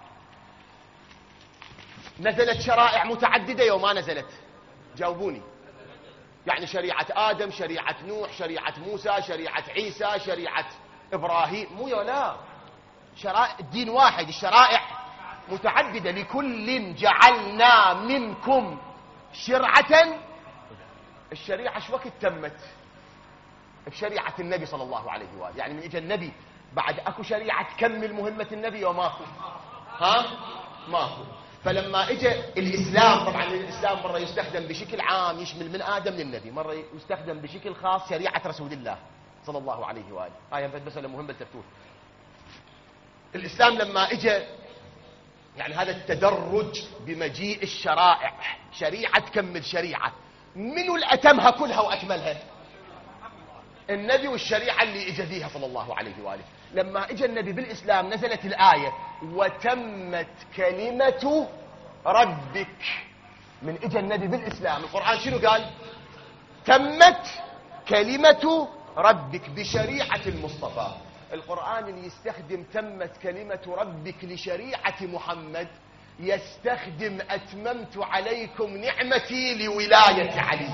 [SPEAKER 2] نزلت شرائع متعددة يوم ما نزلت؟ جاوبوني. يعني شريعة آدم، شريعة نوح، شريعة موسى، شريعة عيسى، شريعة إبراهيم. مو لا، شرائع الدين واحد، الشرائع متعددة. لكل جعلنا منكم شرعة. الشريعة شو وقت تمت؟ بشريعة النبي صلى الله عليه وآله. يعني من اجى النبي بعد اكو شريعة تكمل مهمة النبي وماكو؟ ماكو. فلما اجى الاسلام، طبعا الاسلام مرة يستخدم بشكل عام يشمل من آدم للنبي، مرة يستخدم بشكل خاص شريعة رسول الله صلى الله عليه وآله. هاي مسألة مهمة للتفتوح. الاسلام لما اجى يعني هذا التدرج بمجيء الشرائع، شريعة تكمل شريعة. منو اللي أتمها كلها وأكملها؟ النبي والشريعة اللي اجى فيها صلى الله عليه وآله. لما اجى النبي بالإسلام نزلت الآية وتمت كلمة ربك. من اجى النبي بالإسلام القرآن شنو قال؟ تمت كلمة ربك بشريعة المصطفى. القرآن اللي يستخدم تمت كلمة ربك لشريعة محمد يستخدم أتممت عليكم نعمتي لولاية علي.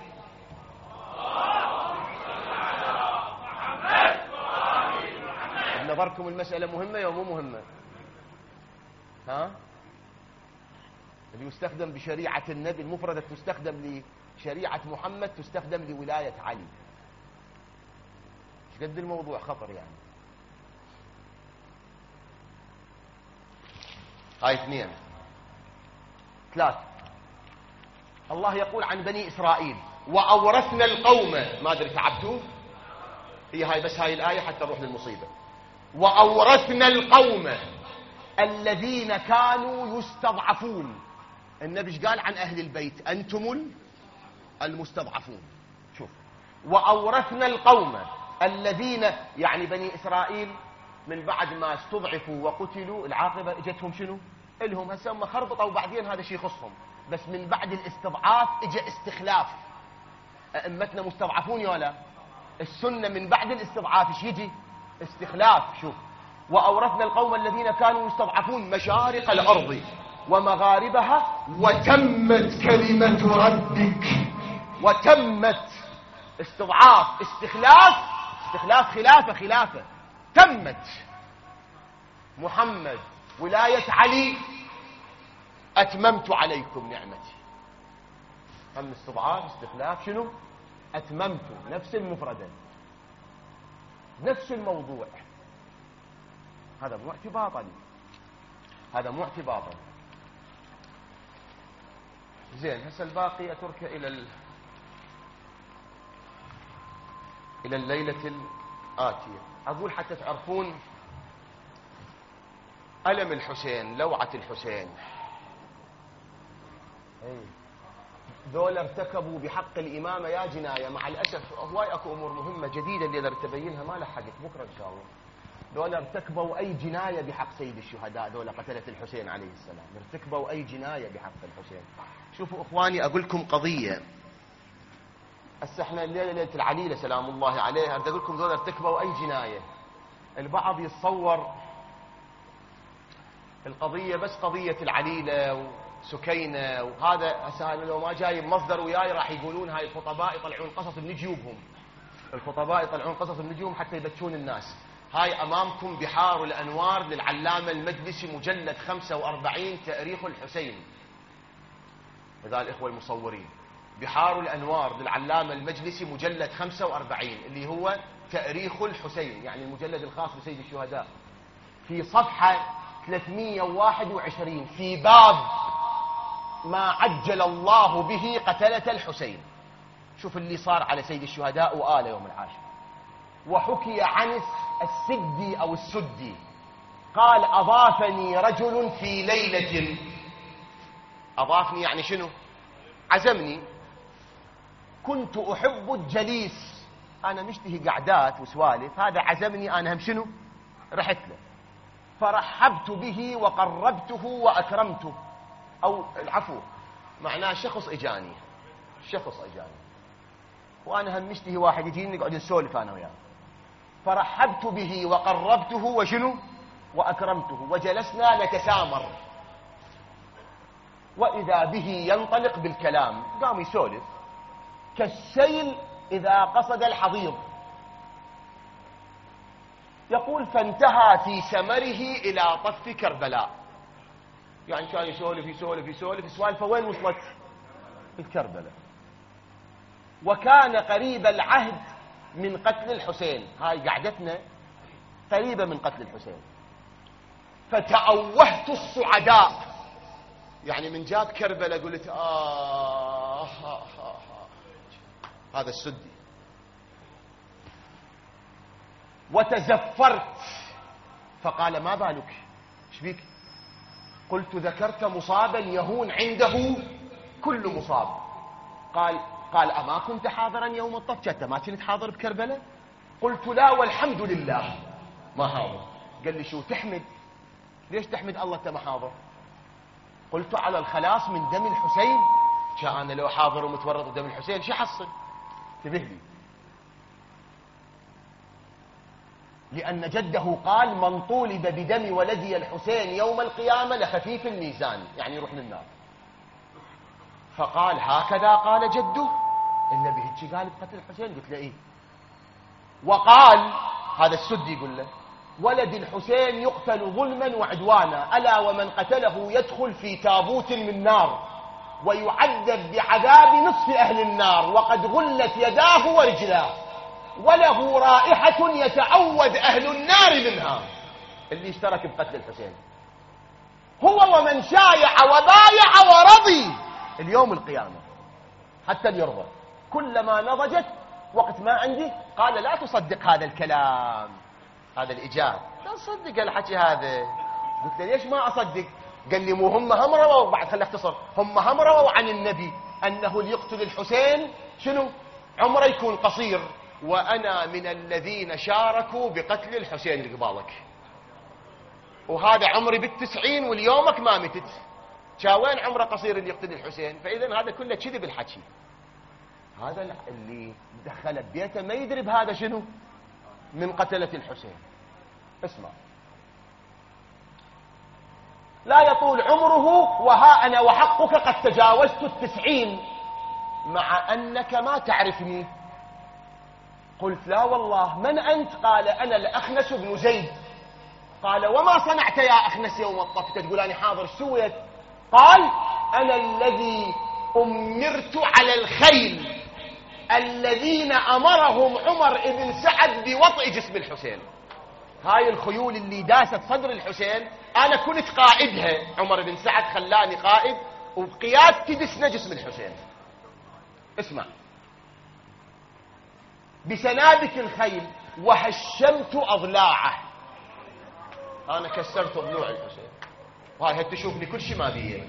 [SPEAKER 2] نظركم المسألة مهمة أو مو مهمة؟ اللي يستخدم بشريعة النبي المفردة تستخدم لشريعة محمد تستخدم لولاية علي. قد الموضوع خطر يعني. هاي 2. 3. الله يقول عن بني إسرائيل وأورثنا القوم. ما أدري تعبتوا؟ هي هاي بس هاي الآية حتى نروح للمصيبة. وأورثنا القوم الذين كانوا يستضعفون. النبي ايش قال عن أهل البيت؟ أنتم المستضعفون. شوف، وأورثنا القوم الذين يعني بني إسرائيل من بعد ما استضعفوا وقتلوا العاقبة اجتهم شنو؟ إلهم هسه هم خربطوا وبعدين هذا شيء يخصهم. بس من بعد الاستضعاف اجى استخلاف. أئمتنا مستضعفون يا لا؟ السنة من بعد الاستضعاف ايش يجي؟ استخلاف. شوف، وأورثنا القوم الذين كانوا يستضعفون مشارق الأرض ومغاربها وتمت كلمة ربك. وتمت استضعاف، استخلاف، خلافة تمت. محمد، ولاية علي، أتممت عليكم نعمتي. أم استضعاف، استخلاف، شنو؟ أتممت. نفس المفردة، نفس الموضوع. هذا مو اعتباطا. زين، هسه الباقي أتركه إلى إلى الليلة الآتية. أقول حتى تعرفون ألم الحسين، لوعة الحسين. ذولا ارتكبوا بحق الإمامة يا جناية. مع الأسف هواي أكو أمور مهمة جديدة اللي أقدر تبينها ما لحقت، بكرة إن شاء الله. ذولا ارتكبوا أي جناية بحق سيد الشهداء، ذولا قتلة الحسين عليه السلام، ارتكبوا أي جناية بحق الحسين. شوفوا إخواني أقول لكم قضية. هسه احنا الليلة ليلة العليلة سلام الله عليه، أريد أقول لكم ذولا ارتكبوا أي جناية. البعض يتصور القضية بس قضية العليلة وسكينة وهذا. هسه لو ما جايب مصدر وياي راح يقولون هاي الخطباء يطلعون قصص من جيوبهم، الخطباء يطلعون قصص من جيوبهم حتى يبتشون الناس. هاي أمامكم بحار الأنوار للعلامة المجلسي، مجلد 45، تاريخ الحسين. هذا الإخوة المصورين، بحار الأنوار للعلامة المجلسي مجلد 45 اللي هو تاريخ الحسين، يعني المجلد الخاص بسيد الشهداء، في صفحة 321 في باب ما عجل الله به قتلة الحسين. شوف اللي صار على سيد الشهداء وآل يوم العاشر. وحكي عن السدي أو السدي قال: أضافني رجل في ليلة. أضافني يعني شنو؟ عزمني. كنت أحب الجليس، أنا مشتهي قعدات وسوالف، هذا عزمني أنا هم شنو؟ رحت له، فرحبت به وقربته وأكرمته. أو العفو، معناه شخص إجاني، شخص إجاني، وأنا هم مشتهي واحد يجيني نقعد نسولف أنا وياه. فرحبت به وقربته وشنو؟ وأكرمته، وجلسنا نتسامر. وإذا به ينطلق بالكلام، قام يسولف كالسيل إذا قصد الحضيض. يقول: فانتهى في سمره إلى طف كربلاء. يعني كان يسولف يسولف يسولف، سوالفه وين وصلت؟ الكربلاء. وكان قريب العهد من قتل الحسين، هاي قعدتنا قريبة من قتل الحسين. فتأوهت السعداء، يعني من جاب كربلاء قلت هذا السدي. وتزفرت، فقال: ما بالك؟ ايش بيك؟ قلت: ذكرت مصابا يهون عنده كل مصاب. قال: أما كنت حاضرا يوم الطف؟ جد ما كنت حاضر بكربلاء؟ قلت: لا والحمد لله ما حاضر. قال لي: شو تحمد؟ ليش تحمد الله انت ما حاضر؟ قلت: على الخلاص من دم الحسين. كان لو حاضر ومتورط بدم الحسين شو حصل؟ انتبه لي، لأن جده قال: من طولب بدم ولدي الحسين يوم القيامة لخفيف الميزان، يعني يروح للنار. فقال: هكذا قال جده؟ النبي هيك قال بقتل الحسين؟ قلت له: إيه. وقال، هذا السدي يقول له: ولد الحسين يقتل ظلما وعدوانا، ألا ومن قتله يدخل في تابوت من نار ويعذب بعذاب نصف أهل النار، وقد غلت يداه ورجلاه، وله رائحة يتعود أهل النار منها. اللي اشترك بقتل الحسين هو ومن شايع وبايع ورضي اليوم القيامة حتى يرضى. كلما نضجت وقت ما عندي قال: لا تصدق هذا الكلام، هذا الإجاب، لا تصدق الحكي هذا. قلت له: ليش ما أصدق؟ قال لي: مو هم رووا، بعد خلي اختصر، هم رووا عن النبي أنه اللي يقتل الحسين شنو؟ عمره يكون قصير، وأنا من الذين شاركوا بقتل الحسين اللي قبالك، وهذا عمري ب90 واليومك ما متت، وين عمره قصير اللي يقتل الحسين؟ فإذا هذا كله كذب الحكي. هذا اللي دخل ببيته ما يدري بهذا شنو من قتلة الحسين. اسمع، لا يطول عمره وها أنا وحقك قد تجاوزت 90 مع أنك ما تعرفني. قلت: لا والله. من أنت؟ قال: أنا الأخنس بن زيد. قال: وما صنعت يا أخنس يوم الطف؟ تقول أنا حاضر، سويت؟ قال: أنا الذي أمرت على الخيل الذين أمرهم عمر بن سعد بوطئ جسم الحسين. هاي الخيول اللي داست صدر الحسين أنا كنت قائدها، عمر بن سعد خلاني قائد، وبقيادتي دسنا جسم الحسين. اسمع، بسنابك الخيل وهشمت أضلاعه. أنا كسرت ضلوع الحسين، وهاي تشوفني كل شيء ما بيه.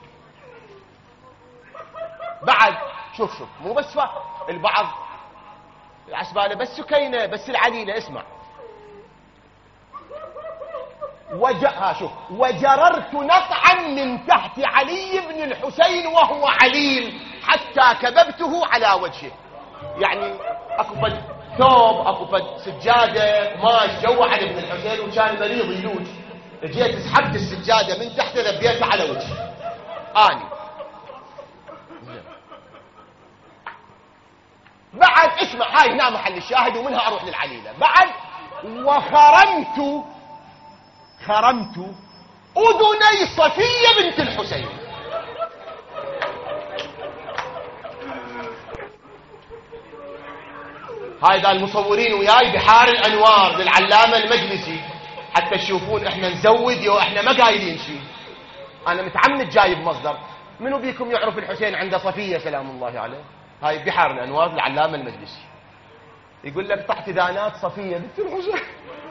[SPEAKER 2] بعد شوف مو بس البعض العسبالة بس سكينة بس العليلة. اسمع، شوف، وجررت نطعا من تحت علي بن الحسين وهو عليل حتى كببته على وجهه. يعني اكو فد ثوب، اكو فد سجاده قماش جوع علي بن الحسين وكان مريض يلوج، جيت سحبت السجاده من تحت ذبيتها على وجهه اني. بعد اسمع، هاي هنا محل الشاهد ومنها اروح للعليله. بعد خرمت اذني صفيه بنت الحسين. هاي ذا المصورين وياي بحار الانوار للعلامه المجلسي حتى تشوفون احنا نزود احنا ما قايلين شيء. انا متعمد جايب مصدر. منو بيكم يعرف الحسين عنده صفيه سلام الله عليه؟ هاي بحار الانوار للعلامه المجلسي يقول لك تحت دانات صفيه بنت الحسين.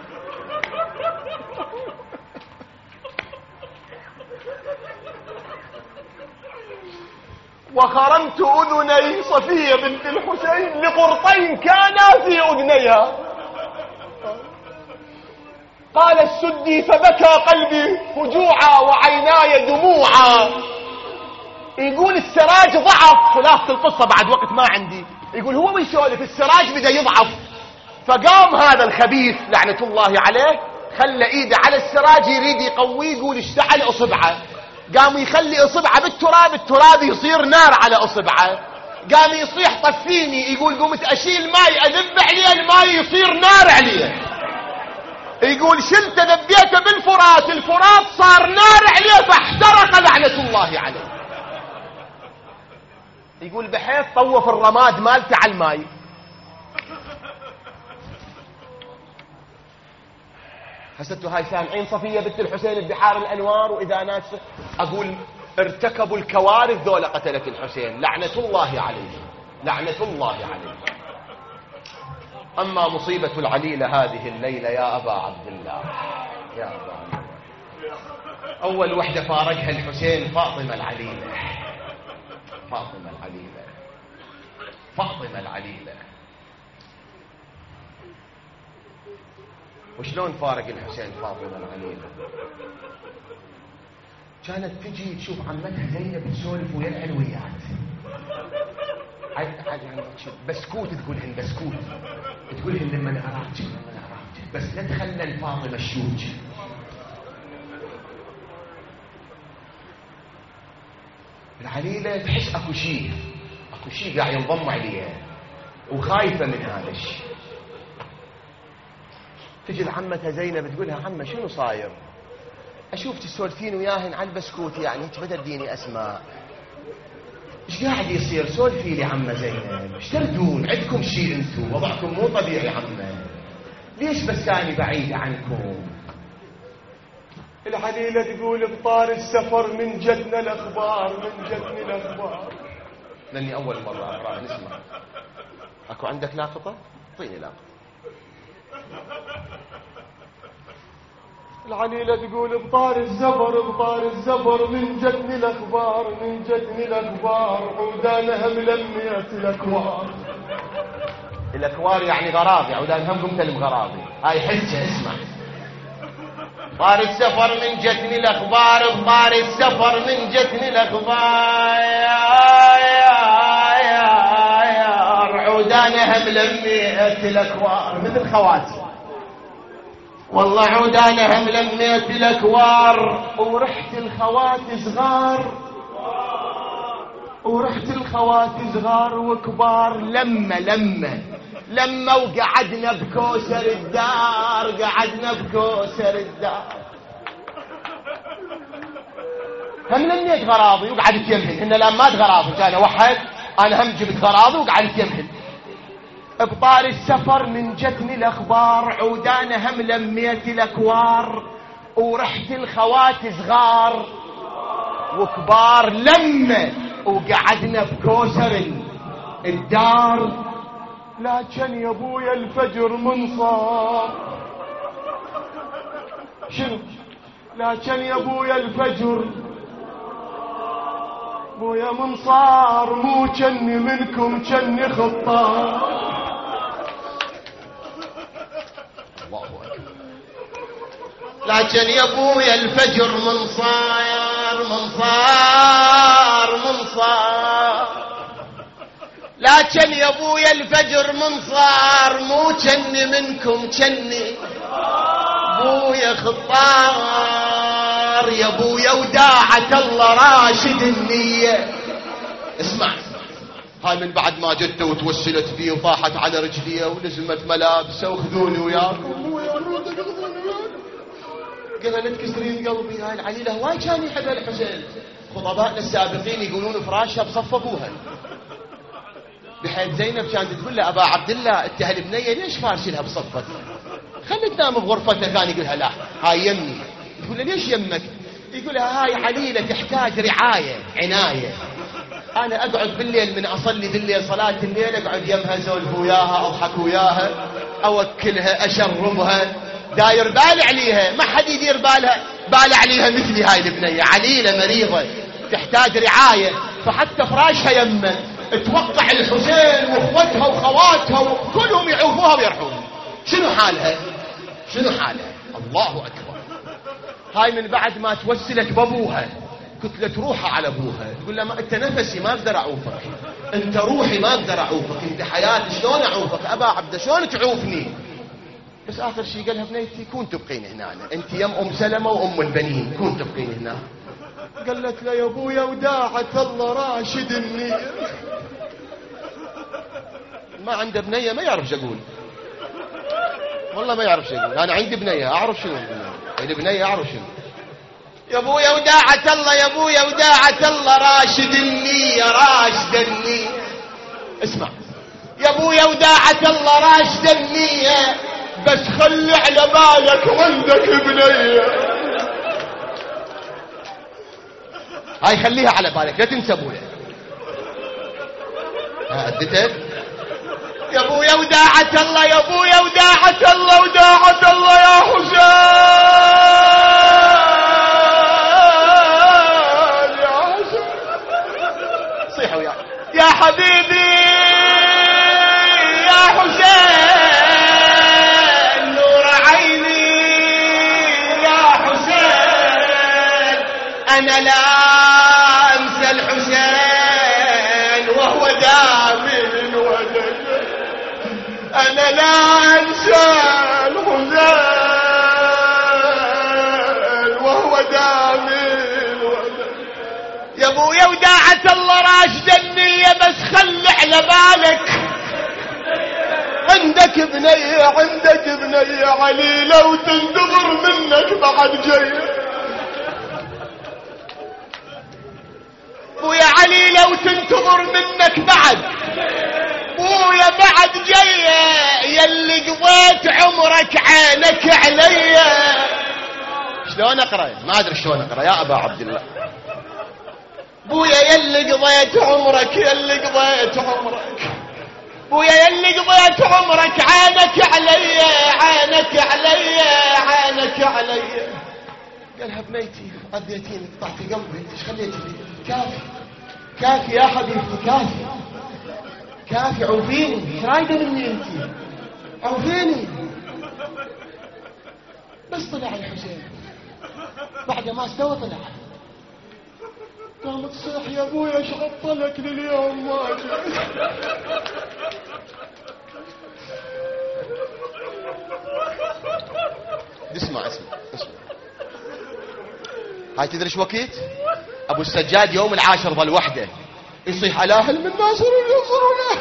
[SPEAKER 2] وخرمت اذني صفيه بنت الحسين لقرطين كانا في اذنيها. قال السدي فبكى قلبي هجوعا وعيناي دموعا. يقول السراج ضعف، خلاصة القصة بعد وقت ما عندي. يقول هو بيسولف السراج بدا يضعف، فقام هذا الخبيث لعنة الله عليه خلى ايده على السراج يريد يقويه. يقول اشتعل اصبعه، قام يخلي اصبعه بالتراب، التراب يصير نار على اصبعه. قام يصيح طفيني. يقول قمت اشيل ماي اذب عليه، الماي يصير نار عليه. يقول شلت ذبيته بالفرات، الفرات صار نار عليه فاحترق لعنة الله عليه. يقول بحيث طوف الرماد مالته على الماي. حسيتوا هاي سامعين صفية بنت الحسين ببحار الأنوار؟ وإذا ناس أقول ارتكبوا الكوارث ذولا قتلت الحسين لعنة الله عليه، لعنة الله عليه. أما مصيبة العليلة هذه الليلة يا أبا عبد الله، يا أبا عبد الله، أول وحدة فارقها الحسين فاطمة العليلة، فاطمة العليلة، فاطمة العليلة. وشلون فارق الحسين فاطمة العليلة؟ كانت تجي تشوف عمتها زينب تسولف ويا العلويات، بسكوت تقولهن، بسكوت تقولهن لما انا اراجع، لما انا اراجع، بس لا تخلى فاطمة الشوج. العليلة تحس اكو شيء قاعد ينضم عليها وخايفة من هذا الشيء. تجي لعمتها زينب تقولها عمة شنو صاير؟ اشوف تسولفين وياهن على البسكوت، يعني انت بتديني اسماء، ايش قاعد يصير؟ سولفي لي عمة زينب، ايش تردون؟ عندكم شيء انتم، وضعكم مو طبيعي عمة، ليش بس انا بعيدة عنكم؟ العليلة تقول بطار السفر من جدنا الاخبار، من جدنا الاخبار. لاني اول مرة اقرأ، نسمع. اكو عندك لاقطة؟ اعطيني لاقطة. العليلة تقول بطار الزفر، بطار الزفر من جدني الاخبار، من جدني الاخبار، عودانها ملمية الاكوار. الاكوار يعني غراضي، عودانها قمت بغراضي. هاي حجة، اسمع. بطار السفر من جدني الاخبار، بطار السفر من جدني الاخبار، عودانها ملمية الاكوار. مثل خواتم والله، عودانها ملمية الاكوار، ورحت الخوات صغار، ورحت الخوات صغار وكبار. لما وقعدنا بكوسر الدار، قعدنا بكوسر الدار. هم لميت غراضي وقعدت يمهن، هن لمات غراضي، كان وحد انا هم جبت غراضي وقعدت يمهن. بطار السفر من جتني الاخبار، عودانها ملمية الاكوار، ورحت الخوات صغار وكبار. لما وقعدنا بكوسر الدار،
[SPEAKER 1] لكن يا ابويا الفجر منصار. شنو؟ لكن يا ابويا الفجر ابويا منصار، مو جني منكم جني خطار.
[SPEAKER 2] الله أكبر. لكن يا ابويا الفجر منصار منصار منصار، لكن يا ابويا الفجر منصار، مو جني منكم جني ابويا خطار. يا ابويا وداعة الله راشد النية. اسمع، هاي من بعد ما جدته وتوسلت فيه وطاحت على رجليه ولزمت ملابسه وخذوني وياكم قالت كسرين قلبي. هاي العليلة هواي كان يحبها الحسين. خطبائنا السابقين يقولون فراشها بصف ابوها، بحيث زينب كانت تقول له ابا عبد الله انت هالبنيه ليش فارشلها بصفك؟ خلي تنام بغرفتها. كان يقول لها لا هاي يمي. تقول له ليش يمك؟ يقول لها هاي عليلة تحتاج رعاية عناية. انا اقعد بالليل من اصلي بالليل صلاة الليل اقعد يمها زولف وياها اضحك وياها اوكلها اشربها، داير بال عليها، ما حد يدير بال عليها مثلي. هاي البنية عليلة مريضة تحتاج رعاية، فحتى فراشها يمه توقع الحسين واخوتها وخواتها وكلهم يعوفوها ويرحوها. شنو حالها؟ شنو حالها؟ الله اكبر. هاي من بعد ما توسلت بابوها قلت روحها على ابوها، تقول له ما انت نفسي ما اقدر اعوفك، انت روحي ما اقدر اعوفك، انت حياتي شلون اعوفك ابا عبده شلون تعوفني؟ بس اخر شيء قالها بنيتي كون تبقين هنا، انت يم ام سلمة وام البنين كون تبقين هنا. قالت له يا ابويا وداعة الله راشد النية. ما عنده بنية ما يعرف شو اقول، والله ما يعرف شو اقول. انا عندي بنية اعرف شنو البنية اعرف شنو. يا ابويا وداعة الله، يا ابويا وداعة الله راشد النية راشد النية. اسمع يا ابويا وداعة الله راشد النية، بس خلي على بالك عندك بنية. هاي خليها على بالك لا تنسى ابويا. اديتك يا ابويا وداعة الله، يا ابويا وداعة الله وداعة الله يا حسين يا حسين. صيحوا يا حبيبي يا حسين نور عيني يا حسين، انا لا انسى الحسين وهو دامن ولد، انا لا انسى الحسين وهو دامن ولد. يا ابويا وداعة الله راشد النية، بس خلي على بالك عندك بنية عندك بنية عليلة وتنتظر منك بعد جاية. ابويا عليلة وتنتظر منك بعد، ابويا بعد جاية يلي قضيت عمرك عينك عليا. شلون اقرا؟ ما ادري شلون اقرا يا ابا عبد الله. ابويا يلي قضيت عمرك يلي قضيت عمرك، ابويا يلي قضيت عمرك عينك عليا عينك عليا عينك عليا. قالها بنيتي اذيتيني قطعتي قلبي، ايش خليتي لي؟ كافي كافي يا حبيبتي كافي كافي، عوفيني. ايش رايده مني انت؟ عوفيني. بس طلع الحسين بعد ما استوى طلع، قامت تصيح يا ابويا ايش عطلك لليوم ما جيت. اسمع هاي تدري ايش وقت؟ ابو السجاد يوم العاشر ظل وحده يصيح على اهل من ناصر ينصروا له،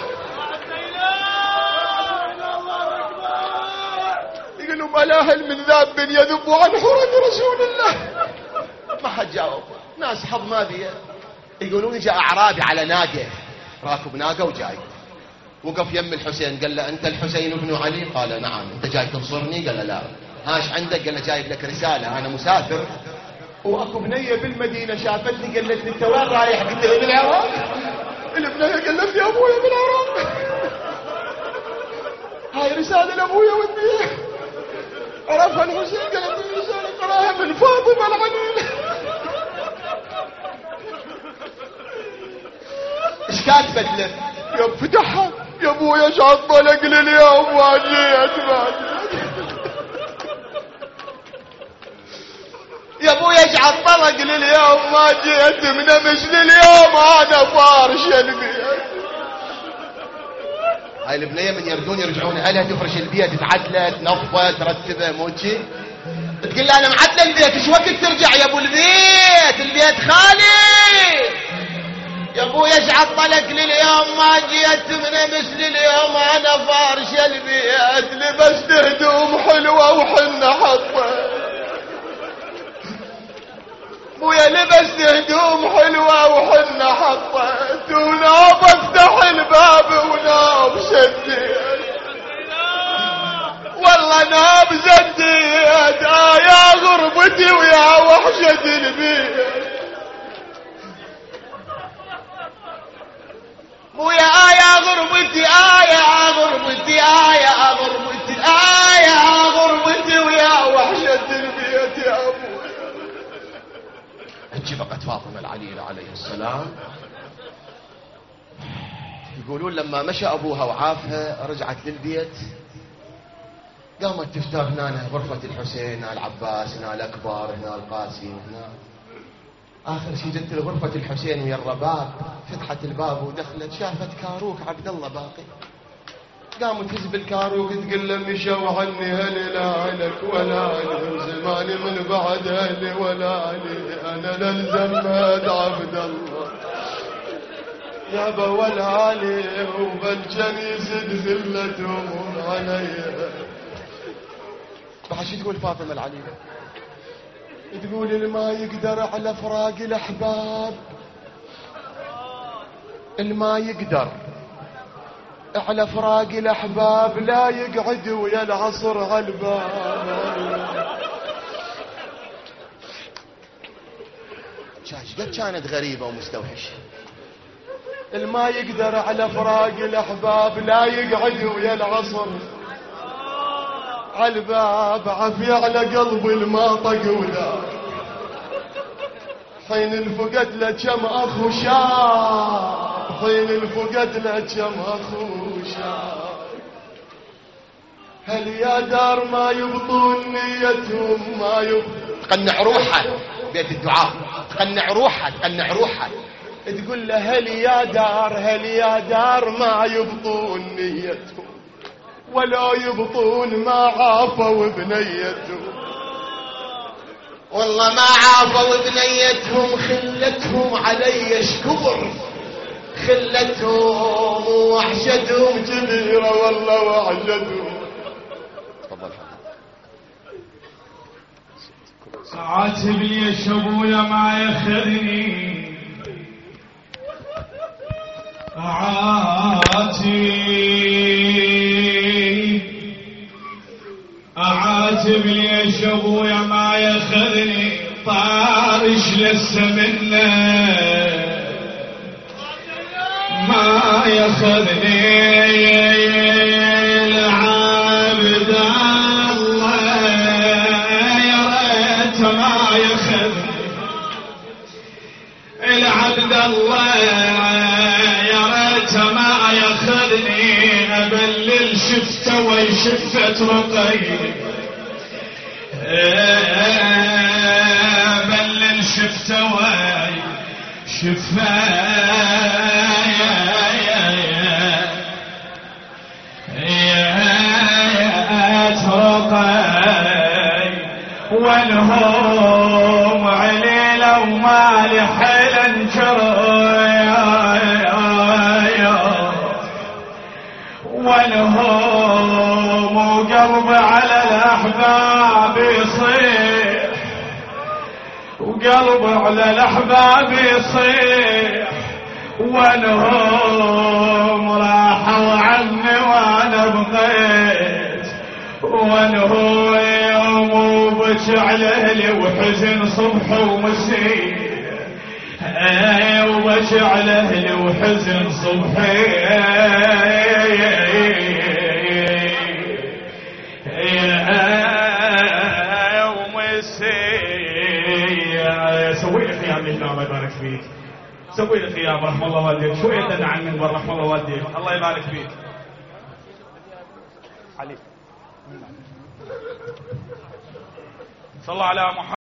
[SPEAKER 2] يقول لهم على اهل من ذاب يذب عن حرم رسول الله. ما حد جاوب، ناس حظ ما بيه. يقولون جاء اعرابي على ناقه، راكب ناقه وجاي، وقف يم الحسين قال له انت الحسين بن علي؟ قال نعم. انت جاي تنصرني؟ قال لا. هاش عندك؟ قال له جايب لك رساله، انا مسافر واكو بنيه بالمدينه شافتني قالت لي انت وين رايح؟ قلت لها بالعراق. البنيه قالت لي يا ابويا بالعراق. هاي رسالة لأبويا وأمي. عرفها الحسين قالت لي رسالة قراها من فاطمة العنيلة. ايش كاتبت له؟ يا فتحها يا ابويا ايش عطلك لي اليوم ما جيت يا ابويا ايش عطلك لي اليوم ما جيت من امس لليوم انا فارش البيت. هاي البنيه من يردون يرجعون اهلها تفرش البيت تعدله تنظفه ترتبه مو شي. تقول له انا معدله البيت ايش وقت ترجع يا ابو البيت خالي. يا ابويا ايش عطلك لليوم ما جيت من امس لليوم انا فارش البيت لبست هدوم حلوه وحنا حطه. ابويا لبست هدوم حلوه وحنا حطت وناب افتح الباب وناب شديت والله ناب زديت يا غربتي ويا وحشة البيت. ابويا يا غربتي يا غربتي يا غربتي يا غربتي ويا وحشة البيت يا ابويا. هجي بقت فاطمة العليلة عليه السلام. يقولون لما مشى ابوها وعافها رجعت للبيت قامت تفتح هنا غرفة الحسين هنا العباس هنا الاكبر هنا القاسم هنا. اخر شيء جت لغرفة الحسين ويا الرباب فتحت الباب ودخلت شافت كاروك عبد الله باقي. قامت تهز بالكاروك تقول له مشوا عني هلي لا لك ولا لهم زماني من بعد هلي ولا لي انا للزمد عبد الله يابا ولا لي وبالجنيس ذلتهم علي. بعد شو تقول فاطمة العليلة؟ تقول اللي ما يقدر على فراق الاحباب اللي ما يقدر على فراق الاحباب لا يقعد ويا العصر على الباب. قد كانت غريبة ومستوحشة. اللي ما يقدر على فراق الاحباب لا يقعد ويا العصر على الباب. عفي على قلبي الماطق ولا حين الفقد له كم اخو شاب حين الفقد له كم اخو شاب. هل يا دار ما يبطون نيتهم ما يبطون. تقنع روحها بيت الدعاء تقنع روحها تقول له هل يا دار ما يبطون نيتهم ولا يبطون ما عافوا بنيتهم. والله ما عافوا بنيتهم خلتهم علي شكبر خلتهم وحشتهم كبيرة والله وحشتهم. تفضل
[SPEAKER 1] عاتب لي ابويا ما ياخذني اعاتب ليش ابويا ما ياخذني طارش لسه منه ما ياخذني العبد الله يا ريت ما ياخذني العبد الله يا ريت ما ياخذني ابلل شفته وشفت رقي بلل شفته وشفت رقي والهوم عليله وما لحيل انجر والهوم وقلب على الاحباب يصيح وقلب على الاحباب يصيح والهوم راحوا عني وانا بغيت والهوم يوم وبكى على اهلي وحزن صبح ومسيء وبكى على اهلي وحزن صبحي
[SPEAKER 3] سوي لي خيام لله الله يبارك فيك. سوي لي خيام رحم الله والديك. شوية لنا عن المنبر رحم الله والديك. الله يبارك فيك. علي صلى الله على محمد.